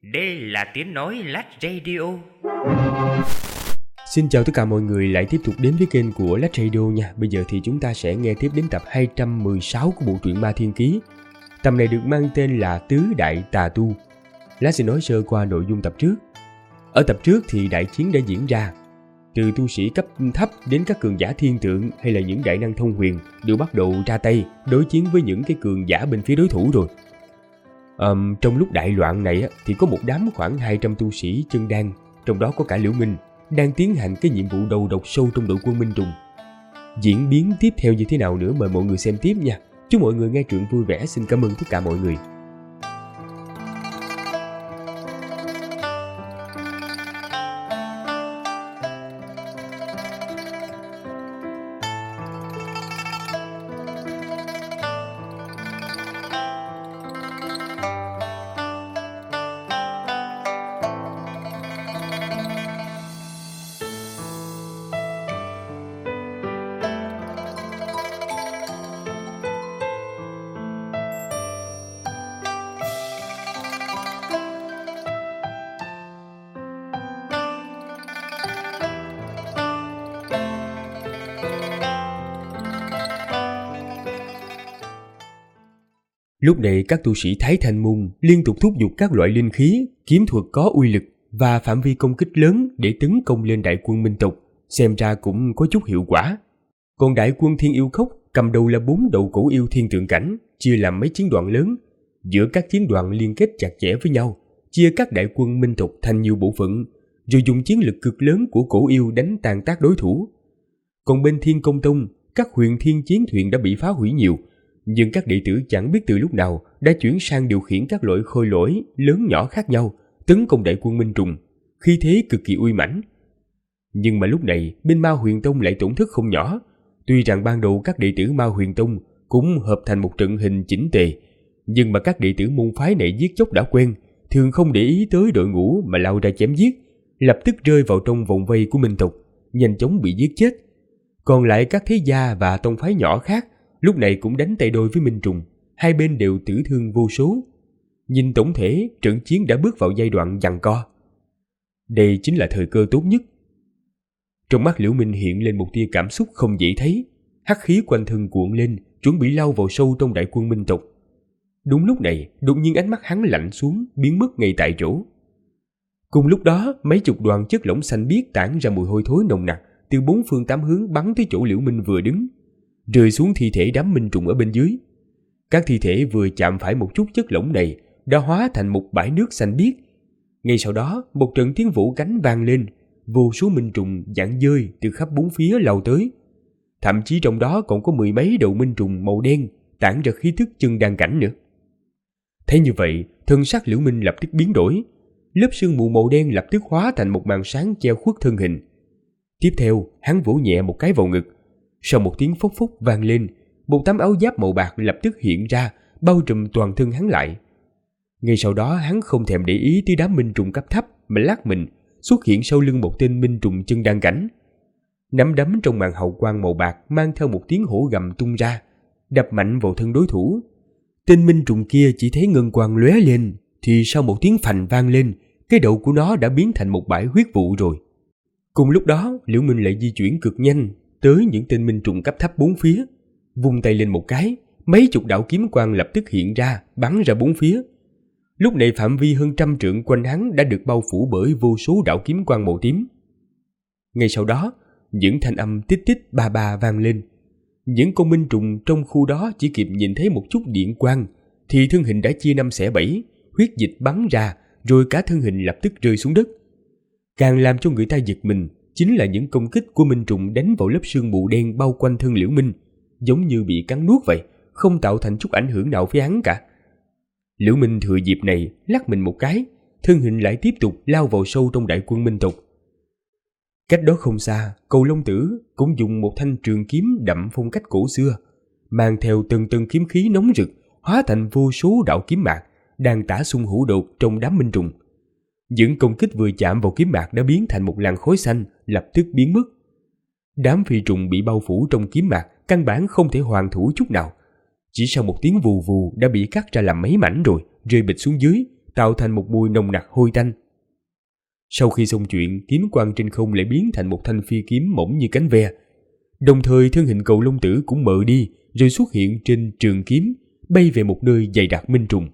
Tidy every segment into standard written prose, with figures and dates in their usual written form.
Đây là tiếng nói Lách Radio. Xin chào tất cả mọi người lại tiếp tục đến với kênh của Lách Radio nha. Bây giờ thì chúng ta sẽ nghe tiếp đến tập 216 của bộ truyện Ma Thiên Ký. Tập này được mang tên là Tứ Đại Tà Tu. Lát sẽ nói sơ qua nội dung tập trước. Ở tập trước thì đại chiến đã diễn ra. Từ tu sĩ cấp thấp đến các cường giả thiên tượng hay là những đại năng thông huyền đều bắt đầu ra tay đối chiến với những cái cường giả bên phía đối thủ rồi. Trong lúc đại loạn này thì có một đám khoảng 200 tu sĩ chân đan, trong đó có cả Liễu Minh, đang tiến hành cái nhiệm vụ đầu độc sâu trong đội quân Minh Trùng. Diễn biến tiếp theo như thế nào nữa mời mọi người xem tiếp nha. Chúc mọi người nghe truyện vui vẻ. Xin cảm ơn tất cả mọi người. Lúc này các tu sĩ Thái Thanh Môn liên tục thúc giục các loại linh khí, kiếm thuật có uy lực và phạm vi công kích lớn để tấn công lên đại quân Minh tộc, xem ra cũng có chút hiệu quả. Còn đại quân Thiên Yêu Cốc cầm đầu là 4 đầu cổ yêu thiên tượng cảnh, chia làm mấy chiến đoàn lớn. Giữa các chiến đoàn liên kết chặt chẽ với nhau, chia các đại quân Minh tộc thành nhiều bộ phận, rồi dùng chiến lực cực lớn của cổ yêu đánh tàn tác đối thủ. Còn bên Thiên Công Tông, các huyền thiên chiến thuyền đã bị phá hủy nhiều, nhưng các đệ tử chẳng biết từ lúc nào đã chuyển sang điều khiển các loại khôi lỗi lớn nhỏ khác nhau tấn công đại quân Minh Trùng, khí thế cực kỳ uy mãnh. Nhưng mà lúc này bên Ma Huyền Tông lại tổn thất không nhỏ. Tuy rằng ban đầu các đệ tử Ma Huyền Tông cũng hợp thành một trận hình chỉnh tề, nhưng mà các đệ tử môn phái này giết chóc đã quen, thường không để ý tới đội ngũ mà lao ra chém giết, lập tức rơi vào trong vòng vây của Minh tộc, nhanh chóng bị giết chết. Còn lại các thế gia và tông phái nhỏ khác lúc này cũng đánh tay đôi với Minh Trùng, hai bên đều tử thương vô số. Nhìn tổng thể, trận chiến đã bước vào giai đoạn giằng co. Đây chính là thời cơ tốt nhất. Trong mắt Liễu Minh hiện lên một tia cảm xúc không dễ thấy, hắc khí quanh thân cuộn lên, chuẩn bị lao vào sâu trong đại quân Minh tộc. Đúng lúc này, đột nhiên ánh mắt hắn lạnh xuống, biến mất ngay tại chỗ. Cùng lúc đó, mấy chục đoàn chất lỏng xanh biếc tản ra mùi hôi thối nồng nặc, từ 4 phương 8 hướng bắn tới chỗ Liễu Minh vừa đứng, rơi xuống thi thể đám Minh Trùng ở bên dưới. Các thi thể vừa chạm phải một chút chất lỏng này đã hóa thành một bãi nước xanh biếc. Ngay sau đó, một trận tiếng vỗ cánh vang lên, vô số Minh Trùng giãn dơi từ khắp bốn phía lao tới. Thậm chí trong đó còn có 10 mấy đầu Minh Trùng màu đen tản ra khí thức chân đan cảnh nữa. Thấy như vậy, thân sắc Liễu Minh lập tức biến đổi. Lớp sương mù màu đen lập tức hóa thành một màn sáng che khuất thân hình. Tiếp theo, hắn vỗ nhẹ một cái vào ngực. Sau một tiếng phốc phốc vang lên, một tấm áo giáp màu bạc lập tức hiện ra, bao trùm toàn thân hắn lại. Ngay sau đó hắn không thèm để ý tới đám Minh Trùng cấp thấp mà lắc mình, xuất hiện sau lưng một tên Minh Trùng chân đan cảnh. Nắm đấm trong màn hào quang màu bạc mang theo một tiếng hổ gầm tung ra, đập mạnh vào thân đối thủ. Tên Minh Trùng kia chỉ thấy ngân quang lóe lên, thì sau một tiếng phành vang lên, cái đầu của nó đã biến thành một bãi huyết vụ rồi. Cùng lúc đó, Liễu Minh lại di chuyển cực nhanh tới những tên Minh Trùng cấp thấp bốn phía, vung tay lên một cái, mấy chục đạo kiếm quang lập tức hiện ra, bắn ra bốn phía. Lúc này phạm vi hơn 100 trượng quanh hắn đã được bao phủ bởi vô số đạo kiếm quang màu tím. Ngay sau đó, những thanh âm tít tít ba ba vang lên. Những con Minh Trùng trong khu đó chỉ kịp nhìn thấy một chút điện quang, thì thân hình đã chia 5 xẻ 7, huyết dịch bắn ra, rồi cả thân hình lập tức rơi xuống đất. Càng làm cho người ta giật mình chính là những công kích của Minh Trùng đánh vào lớp sương mù đen bao quanh thân Liễu Minh, giống như bị cắn nuốt vậy, không tạo thành chút ảnh hưởng nào với hắn cả. Liễu Minh thừa dịp này lắc mình một cái, thân hình lại tiếp tục lao vào sâu trong đại quân Minh tộc. Cách đó không xa, Cầu Long Tử cũng dùng một thanh trường kiếm đậm phong cách cổ xưa, mang theo từng tầng kiếm khí nóng rực, hóa thành vô số đạo kiếm mạc đang tả xung hữu đột trong đám Minh Trùng. Những công kích vừa chạm vào kiếm mạc đã biến thành một làn khói xanh, lập tức biến mất. Đám phi trùng bị bao phủ trong kiếm mạc căn bản không thể hoàn thủ chút nào. Chỉ sau một tiếng vù vù đã bị cắt ra làm mấy mảnh rồi, rơi bịch xuống dưới, tạo thành một mùi nồng nặc hôi tanh. Sau khi xong chuyện, kiếm quang trên không lại biến thành một thanh phi kiếm mỏng như cánh ve. Đồng thời thân hình Cầu Long Tử cũng mờ đi, rồi xuất hiện trên trường kiếm, bay về một nơi dày đặc minh trùng.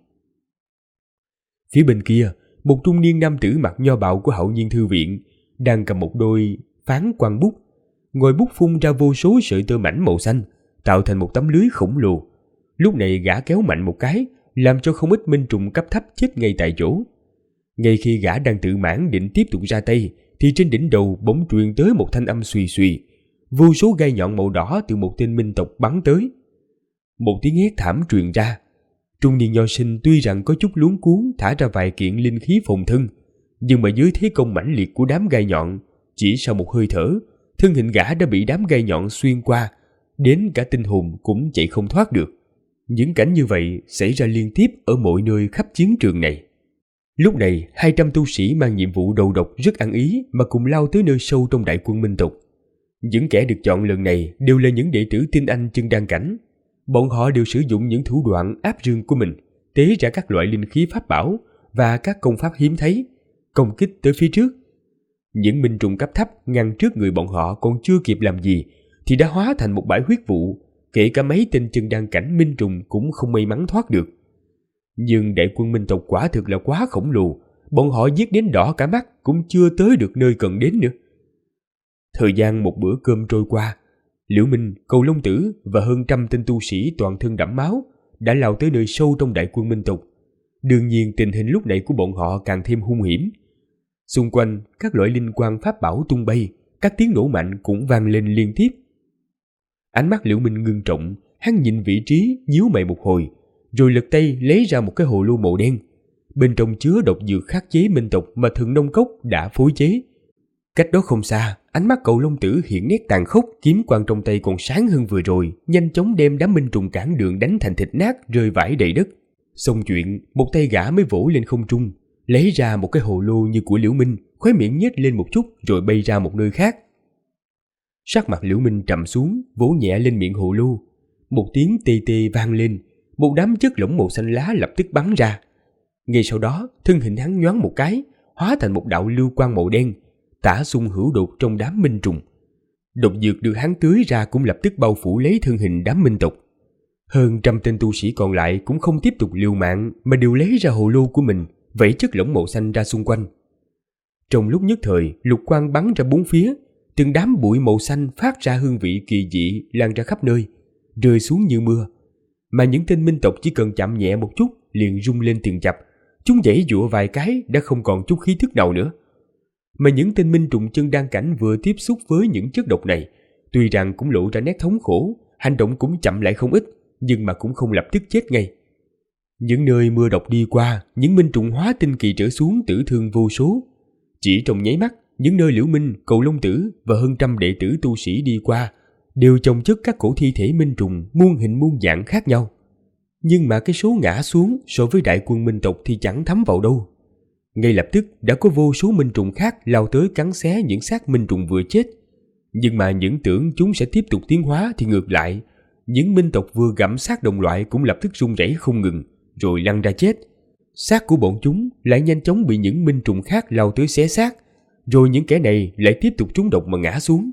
Phía bên kia, một trung niên nam tử mặc nho bào của Hạo Nhiên Thư Viện đang cầm một đôi phán quan bút, ngòi bút phun ra vô số sợi tơ mảnh màu xanh, tạo thành một tấm lưới khổng lồ. Lúc này gã kéo mạnh một cái, làm cho không ít minh trùng cấp thấp chết ngay tại chỗ. Ngay khi gã đang tự mãn định tiếp tục ra tay, thì trên đỉnh đầu bỗng truyền tới một thanh âm xùy xùy. Vô số gai nhọn màu đỏ từ một tên minh tộc bắn tới. Một tiếng hét thảm truyền ra. Trung niên nho sinh tuy rằng có chút luống cuống thả ra vài kiện linh khí phòng thân, nhưng mà dưới thế công mãnh liệt của đám gai nhọn, chỉ sau một hơi thở, thân hình gã đã bị đám gai nhọn xuyên qua, đến cả tinh hồn cũng chạy không thoát được. Những cảnh như vậy xảy ra liên tiếp ở mọi nơi khắp chiến trường này. Lúc này, 200 tu sĩ mang nhiệm vụ đầu độc rất ăn ý mà cùng lao tới nơi sâu trong đại quân minh tộc. Những kẻ được chọn lần này đều là những đệ tử tinh anh chân đan cảnh. Bọn họ đều sử dụng những thủ đoạn áp rương của mình, tế ra các loại linh khí pháp bảo và các công pháp hiếm thấy, công kích tới phía trước. Những minh trùng cấp thấp ngăn trước người bọn họ còn chưa kịp làm gì thì đã hóa thành một bãi huyết vụ, kể cả mấy tên chân đan cảnh minh trùng cũng không may mắn thoát được. Nhưng đại quân minh tộc quả thực là quá khổng lồ, bọn họ giết đến đỏ cả mắt cũng chưa tới được nơi cần đến nữa. Thời gian một bữa cơm trôi qua, Liễu Minh, Cầu Long Tử và hơn trăm tên tu sĩ toàn thân đẫm máu đã lao tới nơi sâu trong đại quân minh tộc. Đương nhiên tình hình lúc này của bọn họ càng thêm hung hiểm. Xung quanh các loại linh quang pháp bảo tung bay, các tiếng nổ mạnh cũng vang lên liên tiếp. Ánh mắt Liễu Minh ngưng trọng, hắn nhìn vị trí, nhíu mày một hồi, rồi lật tay lấy ra một cái hồ lô màu đen. Bên trong chứa độc dược khắc chế minh tộc mà Thần Nông Cốc đã phối chế. Cách đó không xa, ánh mắt Cầu Long Tử hiện nét tàn khốc, kiếm quang trong tay còn sáng hơn vừa rồi, nhanh chóng đem đám minh trùng cản đường đánh thành thịt nát, rơi vãi đầy đất. Xong chuyện, một tay gã mới vỗ lên không trung, lấy ra một cái hồ lô như của Liễu Minh, khóe miệng nhếch lên một chút rồi bay ra một nơi khác. Sắc mặt Liễu Minh trầm xuống, vỗ nhẹ lên miệng hồ lô. Một tiếng tê tê vang lên, một đám chất lỏng màu xanh lá lập tức bắn ra. Ngay sau đó, thân hình hắn nhoáng một cái, hóa thành một đạo lưu quang màu đen, tả xung hữu đột trong đám minh trùng. Độc dược được hắn tưới ra cũng lập tức bao phủ lấy thân hình đám minh tộc. Hơn trăm tên tu sĩ còn lại cũng không tiếp tục liều mạng mà đều lấy ra hồ lô của mình, vẩy chất lỏng màu xanh ra xung quanh. Trong lúc nhất thời, lục quang bắn ra bốn phía, từng đám bụi màu xanh phát ra hương vị kỳ dị lan ra khắp nơi, rơi xuống như mưa. Mà những tên minh tộc chỉ cần chạm nhẹ một chút liền rung lên từng chập, chúng giãy giụa vài cái đã không còn chút khí thức nào nữa. Mà những tên minh trùng chân đan cảnh vừa tiếp xúc với những chất độc này, tuy rằng cũng lộ ra nét thống khổ, hành động cũng chậm lại không ít, nhưng mà cũng không lập tức chết ngay. Những nơi mưa độc đi qua, những minh trùng hóa tinh kỳ trở xuống tử thương vô số. Chỉ trong nháy mắt, những nơi Liễu Minh, Cầu Long Tử và hơn trăm đệ tử tu sĩ đi qua đều chồng chất các cổ thi thể minh trùng muôn hình muôn dạng khác nhau. Nhưng mà cái số ngã xuống so với đại quân minh tộc thì chẳng thấm vào đâu. Ngay lập tức đã có vô số minh trùng khác lao tới cắn xé những xác minh trùng vừa chết. Nhưng mà những tưởng chúng sẽ tiếp tục tiến hóa thì ngược lại, những minh tộc vừa gặm xác đồng loại cũng lập tức run rẩy không ngừng, rồi lăn ra chết. Xác của bọn chúng lại nhanh chóng bị những minh trùng khác lao tới xé xác, rồi những kẻ này lại tiếp tục trúng độc mà ngã xuống.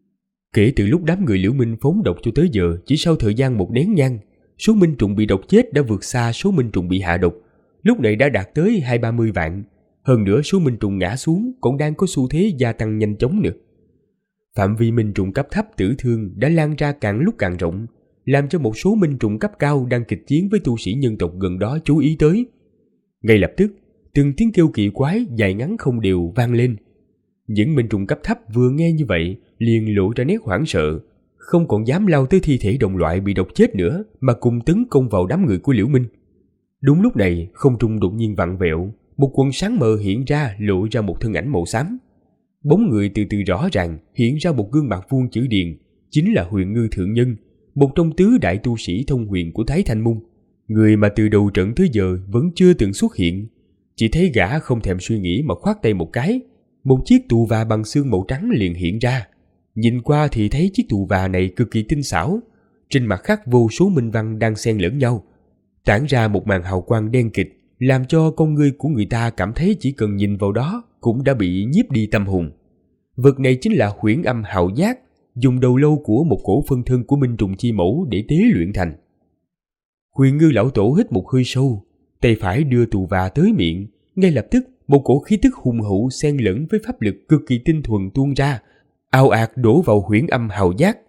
Kể từ lúc đám người Liễu Minh phóng độc cho tới giờ, chỉ sau thời gian một nén nhang, số minh trùng bị độc chết đã vượt xa số minh trùng bị hạ độc, lúc này đã đạt tới 20-30 vạn. Hơn nữa số minh trùng ngã xuống còn đang có xu thế gia tăng nhanh chóng nữa. Phạm vi minh trùng cấp thấp tử thương đã lan ra càng lúc càng rộng, làm cho một số minh trùng cấp cao đang kịch chiến với tu sĩ nhân tộc gần đó chú ý tới. Ngay lập tức, từng tiếng kêu kỳ quái dài ngắn không đều vang lên. Những minh trùng cấp thấp vừa nghe như vậy liền lộ ra nét hoảng sợ, không còn dám lao tới thi thể đồng loại bị độc chết nữa mà cùng tấn công vào đám người của Liễu Minh. Đúng lúc này, không trung đột nhiên vặn vẹo, một quần sáng mờ hiện ra lộ ra một thân ảnh màu xám. Bóng người từ từ rõ ràng hiện ra một gương mặt vuông chữ điền, chính là Huyền Ngư Thượng Nhân, một trong tứ đại tu sĩ thông huyền của Thái Thanh Môn, người mà từ đầu trận tới giờ vẫn chưa từng xuất hiện. Chỉ thấy gã không thèm suy nghĩ mà khoát tay một cái, một chiếc tù và bằng xương màu trắng liền hiện ra. Nhìn qua thì thấy chiếc tù và này cực kỳ tinh xảo, trên mặt khắc vô số minh văn đang xen lẫn nhau, tản ra một màn hào quang đen kịt, làm cho con ngươi của người ta cảm thấy chỉ cần nhìn vào đó cũng đã bị nhiếp đi tâm hồn. Vật này chính là huyễn âm hào giác, dùng đầu lâu của một cổ phân thân của Minh Trùng Chi Mẫu để tế luyện thành. Huyền Ngư lão tổ hít một hơi sâu, tay phải đưa tù và tới miệng, ngay lập tức một cổ khí tức hùng hậu xen lẫn với pháp lực cực kỳ tinh thuần tuôn ra, ào ạt đổ vào huyễn âm hào giác.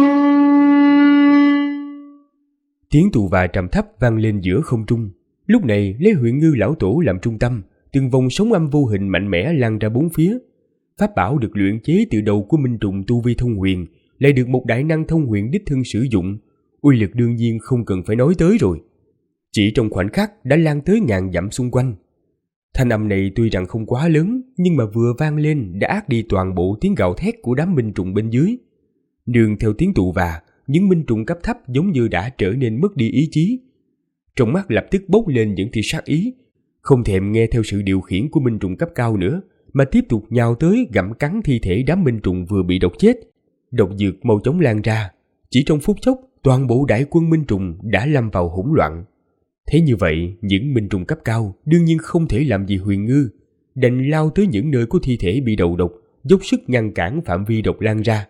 Tiếng tù và trầm thấp vang lên giữa không trung. Lúc này lấy Huyền Ngư lão tổ làm trung tâm, từng vòng sóng âm vô hình mạnh mẽ lan ra bốn phía. Pháp bảo được luyện chế từ đầu của Minh Trùng tu vi thông huyền, lại được một đại năng thông huyền đích thân sử dụng, uy lực đương nhiên không cần phải nói tới rồi. Chỉ trong khoảnh khắc đã lan tới ngàn dặm xung quanh. Thanh âm này tuy rằng không quá lớn, nhưng mà vừa vang lên đã át đi toàn bộ tiếng gào thét của đám Minh Trùng bên dưới. Nương theo tiếng tụ và, những Minh Trùng cấp thấp giống như đã trở nên mất đi ý chí. Trong mắt lập tức bốc lên những tia sát ý, không thèm nghe theo sự điều khiển của Minh Trùng cấp cao nữa, mà tiếp tục nhào tới gặm cắn thi thể đám Minh Trùng vừa bị độc chết. Độc dược mau chóng lan ra, chỉ trong phút chốc toàn bộ đại quân Minh Trùng đã lâm vào hỗn loạn. Thế như vậy, những Minh Trùng cấp cao đương nhiên không thể làm gì Huyền Ngư, đành lao tới những nơi có thi thể bị đầu độc, dốc sức ngăn cản phạm vi độc lan ra.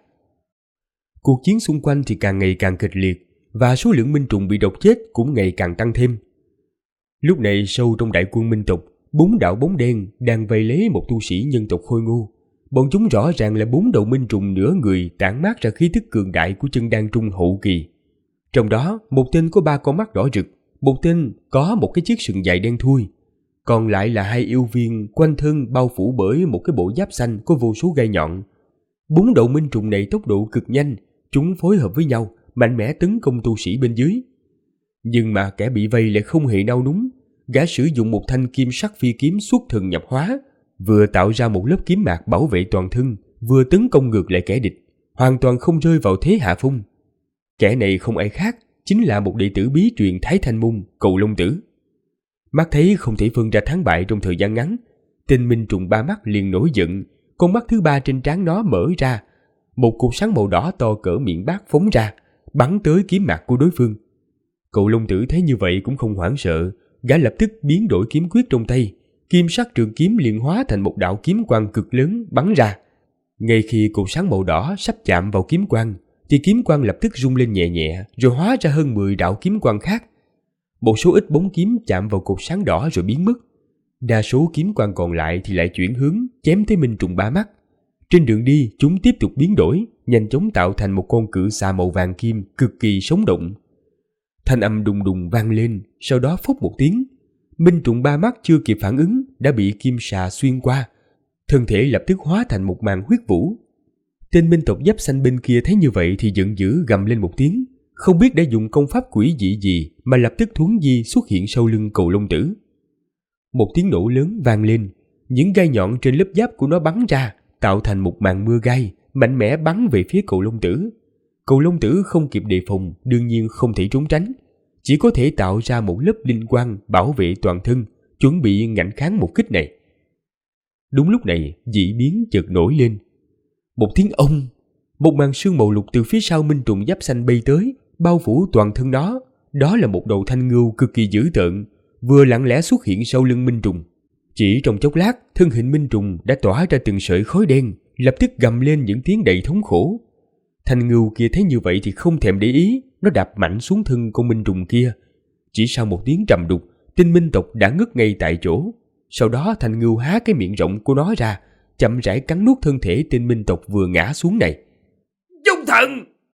Cuộc chiến xung quanh thì càng ngày càng kịch liệt, và số lượng Minh Trùng bị độc chết cũng ngày càng tăng thêm. Lúc này sâu trong đại quân Minh tộc, 4 đạo bóng đen đang vây lấy một tu sĩ nhân tộc Khôi Ngô. Bọn chúng rõ ràng là 4 đầu Minh Trùng nửa người tản mát ra khí tức cường đại của chân đan trung hậu kỳ. Trong đó, một tên có 3 con mắt đỏ rực, một tên có một cái chiếc sừng dài đen thui, còn lại là 2 yêu viên quanh thân bao phủ bởi một cái bộ giáp xanh có vô số gai nhọn. 4 đầu Minh Trùng này tốc độ cực nhanh, chúng phối hợp với nhau, mạnh mẽ tấn công tu sĩ bên dưới. Nhưng mà kẻ bị vây lại không hề nao núng, gã sử dụng một thanh kim sắc phi kiếm xuất thần nhập hóa, vừa tạo ra một lớp kiếm mạc bảo vệ toàn thân, vừa tấn công ngược lại kẻ địch, hoàn toàn không rơi vào thế hạ phong. Kẻ này không ai khác, chính là một đệ tử bí truyền Thái Thanh Môn, Cầu Long Tử. Mắt thấy không thể phân ra thắng bại trong thời gian ngắn, tên Minh Trùng 3 mắt liền nổi giận, con mắt thứ 3 trên trán nó mở ra, một cột sáng màu đỏ to cỡ miệng bát phóng ra, bắn tới kiếm mạc của đối phương. Cầu Long Tử thấy như vậy cũng không hoảng sợ, gã lập tức biến đổi kiếm quyết trong tay, kim sắc trường kiếm liền hóa thành một đạo kiếm quang cực lớn bắn ra. Ngay khi cột sáng màu đỏ sắp chạm vào kiếm quang, thì kiếm quang lập tức rung lên nhẹ nhẹ, rồi hóa ra hơn 10 đạo kiếm quang khác. Một số ít bóng kiếm chạm vào cột sáng đỏ rồi biến mất. Đa số kiếm quang còn lại thì lại chuyển hướng, chém tới Minh Trùng 3 mắt. Trên đường đi, chúng tiếp tục biến đổi, nhanh chóng tạo thành một con cự xà màu vàng kim cực kỳ sống động. Thanh âm đùng đùng vang lên, sau đó phốc một tiếng. Minh Trùng 3 mắt chưa kịp phản ứng đã bị kim xà xuyên qua, thân thể lập tức hóa thành một màn huyết vũ. Tên Minh tộc giáp xanh bên kia thấy như vậy thì giận dữ gầm lên một tiếng, không biết đã dùng công pháp quỷ dị gì mà lập tức thuấn di xuất hiện sau lưng Cầu Long Tử. Một tiếng nổ lớn vang lên, những gai nhọn trên lớp giáp của nó bắn ra, tạo thành một màn mưa gai mạnh mẽ bắn về phía Cầu Long Tử. Cầu Long Tử không kịp đề phòng, đương nhiên không thể trốn tránh, chỉ có thể tạo ra một lớp linh quang bảo vệ toàn thân, chuẩn bị ngạnh kháng một kích này. Đúng lúc này, dị biến chợt nổi lên. Một tiếng ông, một màn sương màu lục từ phía sau Minh Trùng giáp xanh bay tới, bao phủ toàn thân nó. Đó là một đầu thanh ngưu cực kỳ dữ tợn, vừa lặng lẽ xuất hiện sau lưng Minh Trùng. Chỉ trong chốc lát, thân hình Minh Trùng đã tỏa ra từng sợi khói đen, lập tức gầm lên những tiếng đầy thống khổ. Thanh ngưu kia thấy như vậy thì không thèm để ý, nó đạp mạnh xuống thân con Minh Trùng kia. Chỉ sau một tiếng trầm đục, tên Minh tộc đã ngất ngay tại chỗ. Sau đó thanh ngưu há cái miệng rộng của nó ra, chậm rãi cắn nuốt thân thể tên Minh tộc vừa ngã xuống này. Dung thần!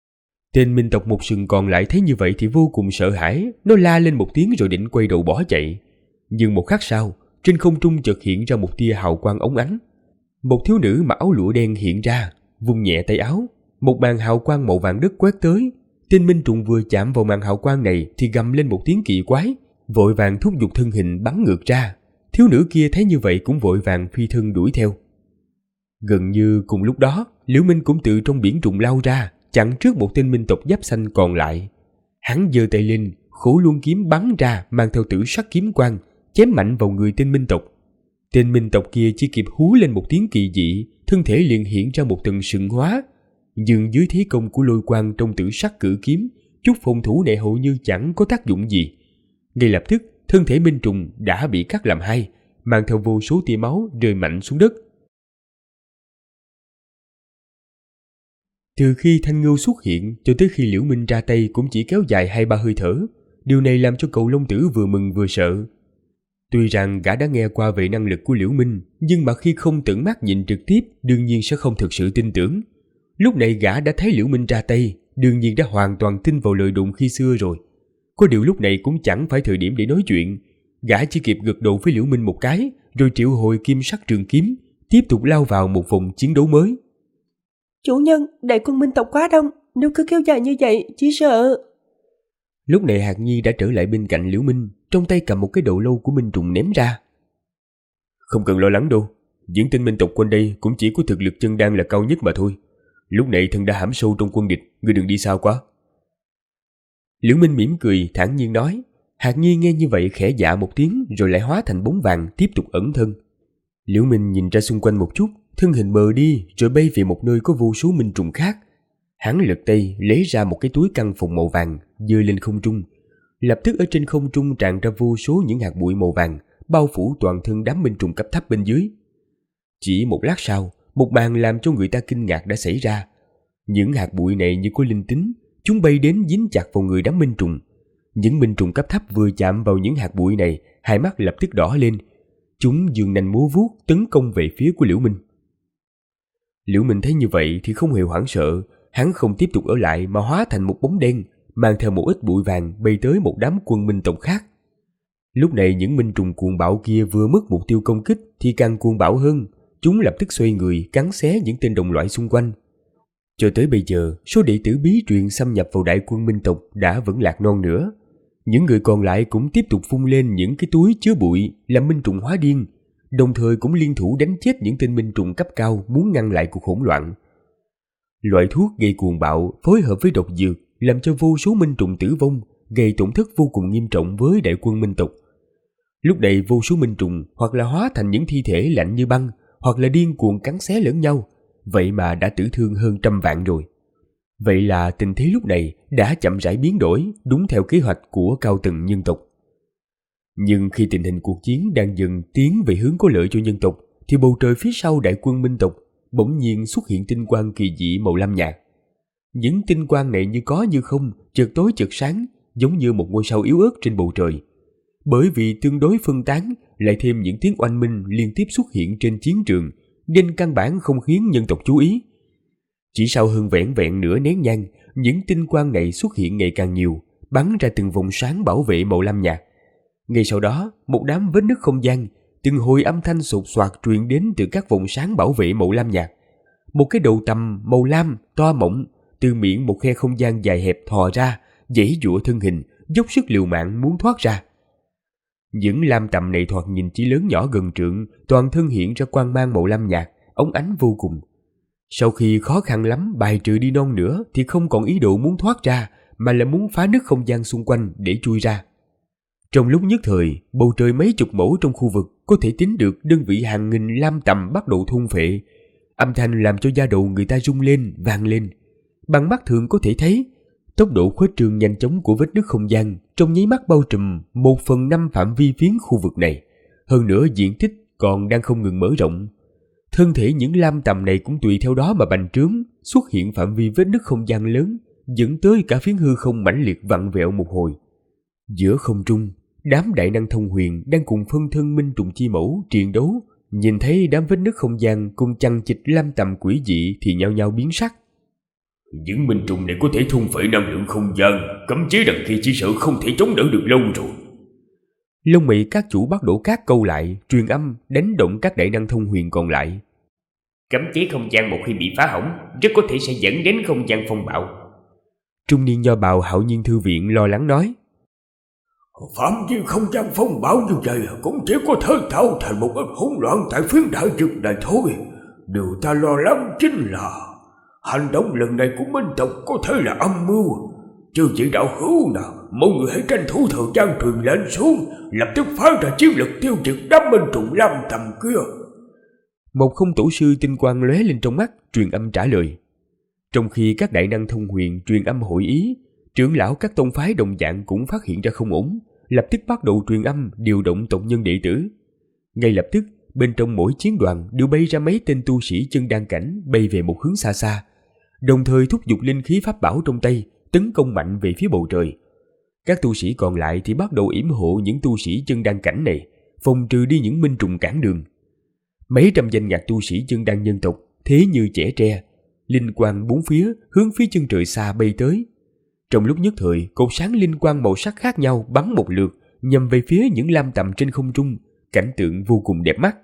Tên Minh tộc một sừng còn lại thấy như vậy thì vô cùng sợ hãi, nó la lên một tiếng rồi định quay đầu bỏ chạy. Nhưng một khắc sau, trên không trung chợt hiện ra một tia hào quang óng ánh. Một thiếu nữ mặc áo lụa đen hiện ra, vung nhẹ tay áo, một màn hào quang màu vàng đất quét tới. Tên Minh Trùng vừa chạm vào màn hào quang này thì gầm lên một tiếng kỳ quái, vội vàng thúc giục thân hình bắn ngược ra. Thiếu nữ kia thấy như vậy cũng vội vàng phi thân đuổi theo. Gần như cùng lúc đó, Liễu Minh cũng từ trong biển trùng lao ra, chặn trước một tên Minh tộc giáp xanh còn lại. Hắn giơ tay lên, Khổ Luân kiếm bắn ra mang theo tử sắc kiếm quang, chém mạnh vào người tên Minh tộc. Tên Minh tộc kia chỉ kịp hú lên một tiếng kỳ dị, thân thể liền hiện ra một tầng sừng hóa. Nhưng dưới thế công của lôi quang trong tử sắc cử kiếm, chút phòng thủ này hầu như chẳng có tác dụng gì. Ngay lập tức, thân thể minh trùng đã bị cắt làm hai, mang theo vô số tia máu rơi mạnh xuống đất. Từ khi Thanh Ngưu xuất hiện cho tới khi Liễu Minh ra tay cũng chỉ kéo dài 2-3 hơi thở. Điều này làm cho cậu Long Tử vừa mừng vừa sợ. Tuy rằng gã đã nghe qua về năng lực của Liễu Minh, nhưng mà khi không tận mắt nhìn trực tiếp, đương nhiên sẽ không thực sự tin tưởng. Lúc này gã đã thấy Liễu Minh ra tay, đương nhiên đã hoàn toàn tin vào lời đồn khi xưa rồi. Có điều lúc này cũng chẳng phải thời điểm để nói chuyện. Gã chỉ kịp gật đầu với Liễu Minh một cái, rồi triệu hồi kim sắc trường kiếm, tiếp tục lao vào một vòng chiến đấu mới. Chủ nhân, đại quân minh tộc quá đông, nếu cứ kéo dài như vậy, chỉ sợ... Lúc này Hạc Nhi đã trở lại bên cạnh Liễu Minh, trong tay cầm một cái đầu lâu của minh trùng ném ra. Không cần lo lắng đâu, những tên minh tộc quanh đây cũng chỉ có thực lực chân đan là cao nhất mà thôi. Lúc này thân đã hãm sâu trong quân địch, ngươi đừng đi xa quá. Liễu Minh mỉm cười, thản nhiên nói. Hạc Nhi nghe như vậy khẽ dạ một tiếng, rồi lại hóa thành bóng vàng tiếp tục ẩn thân. Liễu Minh nhìn ra xung quanh một chút, thân hình mờ đi rồi bay về một nơi có vô số minh trùng khác. Hắn lật tay lấy ra một cái túi căng phòng màu vàng, giơ lên không trung. Lập tức ở trên không trung tràn ra vô số những hạt bụi màu vàng, bao phủ toàn thân đám minh trùng cấp thấp bên dưới. Chỉ một lát sau, một màn làm cho người ta kinh ngạc đã xảy ra. Những hạt bụi này như có linh tính, chúng bay đến dính chặt vào người đám minh trùng. Những minh trùng cấp thấp vừa chạm vào những hạt bụi này, hai mắt lập tức đỏ lên. Chúng giương nanh múa vuốt tấn công về phía của Liễu Minh. Liễu Minh thấy như vậy thì không hề hoảng sợ, hắn không tiếp tục ở lại mà hóa thành một bóng đen, mang theo một ít bụi vàng bay tới một đám quân minh tộc khác. Lúc này những minh trùng cuồng bạo kia vừa mất mục tiêu công kích thì càng cuồng bạo hơn, chúng lập tức xoay người cắn xé những tên đồng loại xung quanh. Cho tới bây giờ, số đệ tử bí truyền xâm nhập vào đại quân minh tộc đã vẫn lạc non nữa. Những người còn lại cũng tiếp tục phun lên những cái túi chứa bụi làm minh trùng hóa điên, đồng thời cũng liên thủ đánh chết những tên minh trùng cấp cao muốn ngăn lại cuộc hỗn loạn. Loại thuốc gây cuồng bạo phối hợp với độc dược làm cho vô số minh trùng tử vong, gây tổn thất vô cùng nghiêm trọng với đại quân minh tộc. Lúc này vô số minh trùng hoặc là hóa thành những thi thể lạnh như băng, hoặc là điên cuồng cắn xé lẫn nhau, vậy mà đã tử thương hơn 100 vạn rồi. Vậy là tình thế lúc này đã chậm rãi biến đổi đúng theo kế hoạch của cao tầng nhân tộc. Nhưng khi tình hình cuộc chiến đang dần tiến về hướng có lợi cho nhân tộc, thì bầu trời phía sau đại quân minh tộc bỗng nhiên xuất hiện tinh quang kỳ dị màu lam nhạt. Những tinh quang này như có như không, chợt tối chợt sáng, giống như một ngôi sao yếu ớt trên bầu trời. Bởi vì tương đối phân tán, lại thêm những tiếng oanh minh liên tiếp xuất hiện trên chiến trường, nên căn bản không khiến nhân tộc chú ý. Chỉ sau hơn vẻn vẹn nửa nén nhang, những tinh quang này xuất hiện ngày càng nhiều, bắn ra từng vòng sáng bảo vệ màu lam nhạt. Ngay sau đó, một đám vết nứt không gian, từng hồi âm thanh sột soạt truyền đến từ các vòng sáng bảo vệ màu lam nhạt. Một cái đầu tằm màu lam to mọng, từ miệng một khe không gian dài hẹp thò ra, giãy giụa thân hình, dốc sức liều mạng muốn thoát ra. Những lam tằm này thoạt nhìn chỉ lớn nhỏ gần trượng, toàn thân hiện ra quang mang màu lam nhạt, óng ánh vô cùng. Sau khi khó khăn lắm bài trừ đi non nữa thì không còn ý đồ muốn thoát ra, mà là muốn phá nứt không gian xung quanh để chui ra. Trong lúc nhất thời, bầu trời mấy chục mẫu trong khu vực có thể tính được đơn vị hàng nghìn lam tằm bắt đầu thôn phệ. Âm thanh làm cho da đầu người ta rung lên, vang lên. Bằng mắt thường có thể thấy, tốc độ khuếch trương nhanh chóng của vết nứt không gian trong nháy mắt bao trùm 1/5 phạm vi phiến khu vực này. Hơn nữa diện tích còn đang không ngừng mở rộng. Thân thể những lam tằm này cũng tùy theo đó mà bành trướng, xuất hiện phạm vi vết nứt không gian lớn, dẫn tới cả phiến hư không mãnh liệt vặn vẹo một hồi. Giữa không trung, đám đại năng thông huyền đang cùng phân thân minh trùng chi mẫu chiến đấu, nhìn thấy đám vết nứt không gian cùng chằng chịt lam tằm quỷ dị thì nhao nhao biến sắc. Những minh trùng này có thể thôn phệ năng lượng không gian, cấm chế đằng kia chỉ sợ không thể chống đỡ được lâu rồi. Lông mày các chủ bắt đổ cát câu lại, truyền âm đánh động các đại năng thông huyền còn lại. Cấm chế không gian một khi bị phá hỏng, rất có thể sẽ dẫn đến không gian phong bạo. Trung niên nho bào Hạo Nhiên thư viện lo lắng nói. Phạm vi không gian phong bão như vậy cũng chỉ có thể tạo thành một ít hỗn loạn tại phiến đại vực này thôi. Điều ta lo lắng chính là hành động lần này của minh tộc có thể là âm mưu. Chứ vị đạo hữu nào, mọi người hãy tranh thủ thời gian truyền lệnh xuống, lập tức phá ra chiến lực tiêu diệt đám minh trùng lam tầm kia. Một không tổ sư tinh quang lóe lên trong mắt, truyền âm trả lời. Trong khi các đại năng thông huyền truyền âm hội ý, trưởng lão các tông phái đồng dạng cũng phát hiện ra không ổn, lập tức bắt đầu truyền âm điều động tộc nhân đệ tử. Ngay lập tức, bên trong mỗi chiến đoàn đều bay ra mấy tên tu sĩ chân đan cảnh bay về một hướng xa xa, đồng thời thúc giục linh khí pháp bảo trong tay tấn công mạnh về phía bầu trời. Các tu sĩ còn lại thì bắt đầu yểm hộ những tu sĩ chân đan cảnh này, phòng trừ đi những minh trùng cản đường. Mấy trăm danh ngạc tu sĩ chân đan nhân tộc thế như chẻ tre, linh quang bốn phía hướng phía chân trời xa bay tới. Trong lúc nhất thời, cột sáng linh quang màu sắc khác nhau bắn một lượt nhằm về phía những lam tầm trên không trung, cảnh tượng vô cùng đẹp mắt.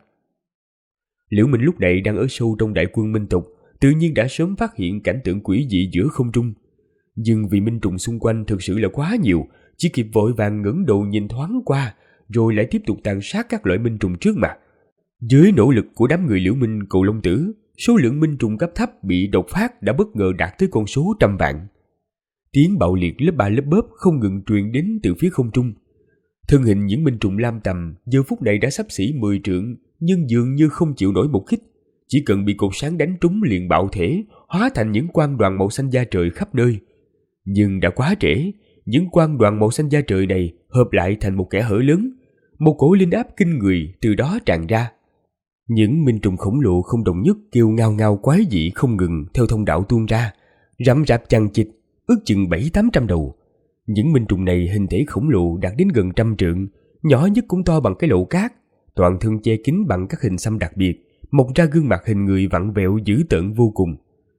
Liễu Minh lúc này đang ở sâu trong đại quân minh tộc, tự nhiên đã sớm phát hiện cảnh tượng quỷ dị giữa không trung. Nhưng vì minh trùng xung quanh thực sự là quá nhiều, chỉ kịp vội vàng ngẩng đầu nhìn thoáng qua, rồi lại tiếp tục tàn sát các loại minh trùng trước mặt. Dưới nỗ lực của đám người Liễu Minh Cầu Long Tử, số lượng minh trùng cấp thấp bị đột phát đã bất ngờ đạt tới con số trăm vạn. Tiếng bạo liệt lớp ba lớp bớp không ngừng truyền đến từ phía không trung. Thân hình những minh trùng lam tầm giờ phút này đã xấp xỉ 10 trượng, nhưng dường như không chịu nổi một kích. Chỉ cần bị cột sáng đánh trúng liền bạo thể, hóa thành những quang đoàn màu xanh da trời khắp nơi. Nhưng đã quá trễ, những quang đoàn màu xanh da trời này hợp lại thành một kẽ hở lớn, một cổ linh áp kinh người từ đó tràn ra. Những minh trùng khổng lồ không đồng nhất kêu ngao ngao quái dị không ngừng theo thông đạo tuôn ra, rậm rạp chằng chịt, ước chừng 700-800 đầu. Những minh trùng này hình thể khổng lồ đạt đến gần 100 trượng, nhỏ nhất cũng to bằng cái lậu cát, toàn thân che kín bằng các hình xăm đặc biệt, mọc ra gương mặt hình người vặn vẹo dữ tợn vô cùng.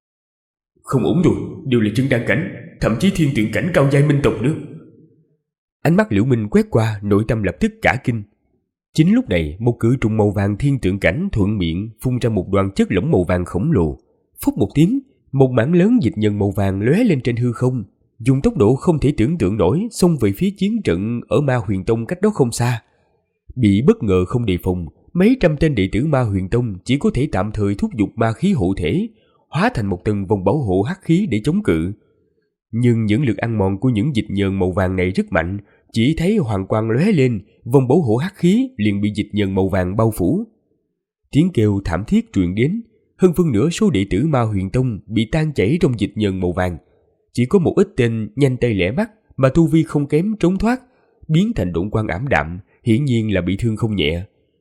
Không ổn rồi, đều là chân đan cảnh, thậm chí thiên tượng cảnh cao giai minh tộc nữa. Ánh mắt Liễu Minh quét qua, nội tâm lập tức cả kinh. Chính lúc này, một cự trùng màu vàng thiên tượng cảnh thuận miệng phun ra một đoàn chất lỏng màu vàng khổng lồ. Phút một tiếng, một mảng lớn dịch nhân màu vàng lóe lên trên hư không, dùng tốc độ không thể tưởng tượng nổi xông về phía chiến trận ở Ma Huyền Tông cách đó không xa. Bị bất ngờ không đề phòng, mấy trăm tên đệ tử Ma Huyền Tông chỉ có thể tạm thời thúc giục ma khí hộ thể, hóa thành một tầng vòng bảo hộ hắc khí để chống cự. Nhưng những lực ăn mòn của những dịch nhờn màu vàng này rất mạnh, chỉ thấy hoàng quang lóe lên, vòng bảo hộ hắc khí liền bị dịch nhờn màu vàng bao phủ. Tiếng kêu thảm thiết truyền đến, hơn phân nửa số đệ tử Ma Huyền Tông bị tan chảy trong dịch nhờn màu vàng. Chỉ có một ít tên nhanh tay lẹ mắt mà tu vi không kém trốn thoát, biến thành độn quang ảm đạm, hiển nhiên là bị thương không nhẹ.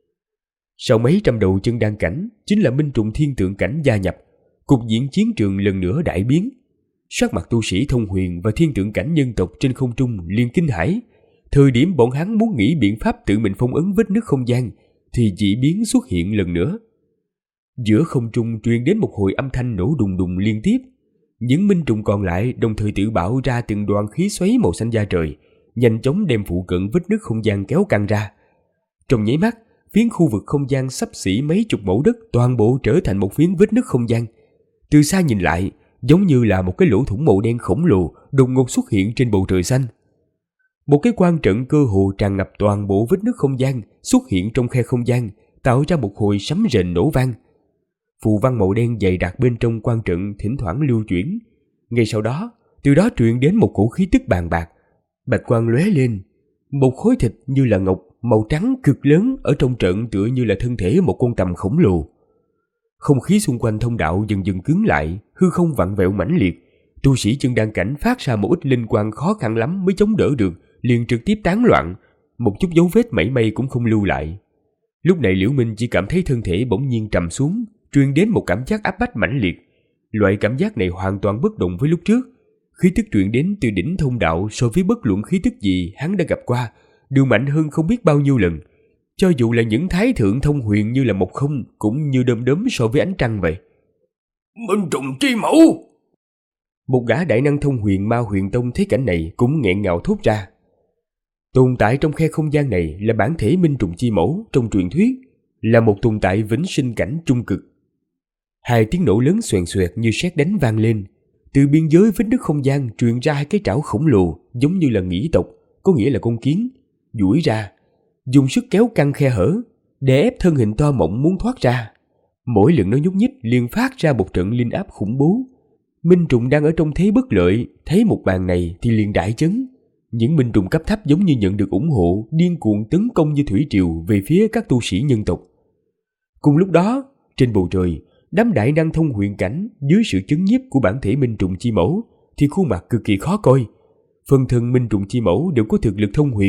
Sau mấy trăm đầu chân đan cảnh, chính là minh trùng thiên tượng cảnh gia nhập, cục diện chiến trường lần nữa đại biến. Sắc mặt tu sĩ thông huyền và thiên tượng cảnh nhân tộc trên không trung liền kinh hãi. Thời điểm bọn hắn muốn nghĩ biện pháp tự mình phong ấn vết nứt không gian, thì dị biến xuất hiện lần nữa. Giữa không trung truyền đến một hồi âm thanh nổ đùng đùng liên tiếp. Những minh trùng còn lại đồng thời tự bạo ra từng đoàn khí xoáy màu xanh da trời, nhanh chóng đem phụ cận vết nứt không gian kéo căng ra. Trong nháy mắt, phiến khu vực không gian xấp xỉ mấy chục mẫu đất toàn bộ trở thành một phiến vết nứt không gian. Từ xa nhìn lại, giống như là một cái lỗ thủng màu đen khổng lồ đột ngột xuất hiện trên bầu trời xanh. Một cái quan trận cơ hồ tràn ngập toàn bộ vết nứt không gian xuất hiện trong khe không gian, tạo ra một hồi sấm rền nổ vang. Phù văn màu đen dày đặc bên trong quan trận thỉnh thoảng lưu chuyển. Ngay sau đó, từ đó truyền đến một cổ khí tức bàn bạc. Bạch quang lóe lên, một khối thịt như là ngọc màu trắng cực lớn ở trong trận tựa như là thân thể một con tằm khổng lồ. Không khí xung quanh thông đạo dần dần cứng lại, hư không vặn vẹo mãnh liệt. Tu sĩ chân đan cảnh phát ra một ít linh quang khó khăn lắm mới chống đỡ được, liền trực tiếp tán loạn, một chút dấu vết mảy may cũng không lưu lại. Lúc này Liễu Minh chỉ cảm thấy thân thể bỗng nhiên trầm xuống, truyền đến một cảm giác áp bách mãnh liệt. Loại cảm giác này hoàn toàn bất đồng với lúc trước. Khí tức truyền đến từ đỉnh thông đạo so với bất luận khí tức gì hắn đã gặp qua đều mạnh hơn không biết bao nhiêu lần. Cho dù là những thái thượng thông huyền như là một không cũng như đom đóm so với ánh trăng vậy. Minh trùng chi mẫu! Một gã đại năng thông huyền Ma Huyền Tông thấy cảnh này cũng nghẹn ngào thốt ra. Tồn tại trong khe không gian này là bản thể minh trùng chi mẫu trong truyền thuyết, là một tồn tại vĩnh sinh cảnh trung cực. Hai tiếng nổ lớn xoèn xoẹt như sét đánh vang lên. Từ biên giới vết nứt không gian truyền ra hai cái trảo khổng lồ giống như là nghĩ tộc, có nghĩa là con kiến, duỗi ra, dùng sức kéo căng khe hở, để ép thân hình to mọng muốn thoát ra. Mỗi lần nó nhúc nhích liền phát ra một trận linh áp khủng bố. Minh trùng đang ở trong thế bất lợi, thấy một màn này thì liền đại chấn. Những minh trùng cấp thấp giống như nhận được ủng hộ, điên cuồng tấn công như thủy triều về phía các tu sĩ nhân tộc. Cùng lúc đó, trên bầu trời, đám đại năng thông huyền cảnh dưới sự chấn nhiếp của bản thể minh trùng chi mẫu thì khuôn mặt cực kỳ khó coi. Phần thân minh trùng chi mẫu đều có thực lực thông huyền,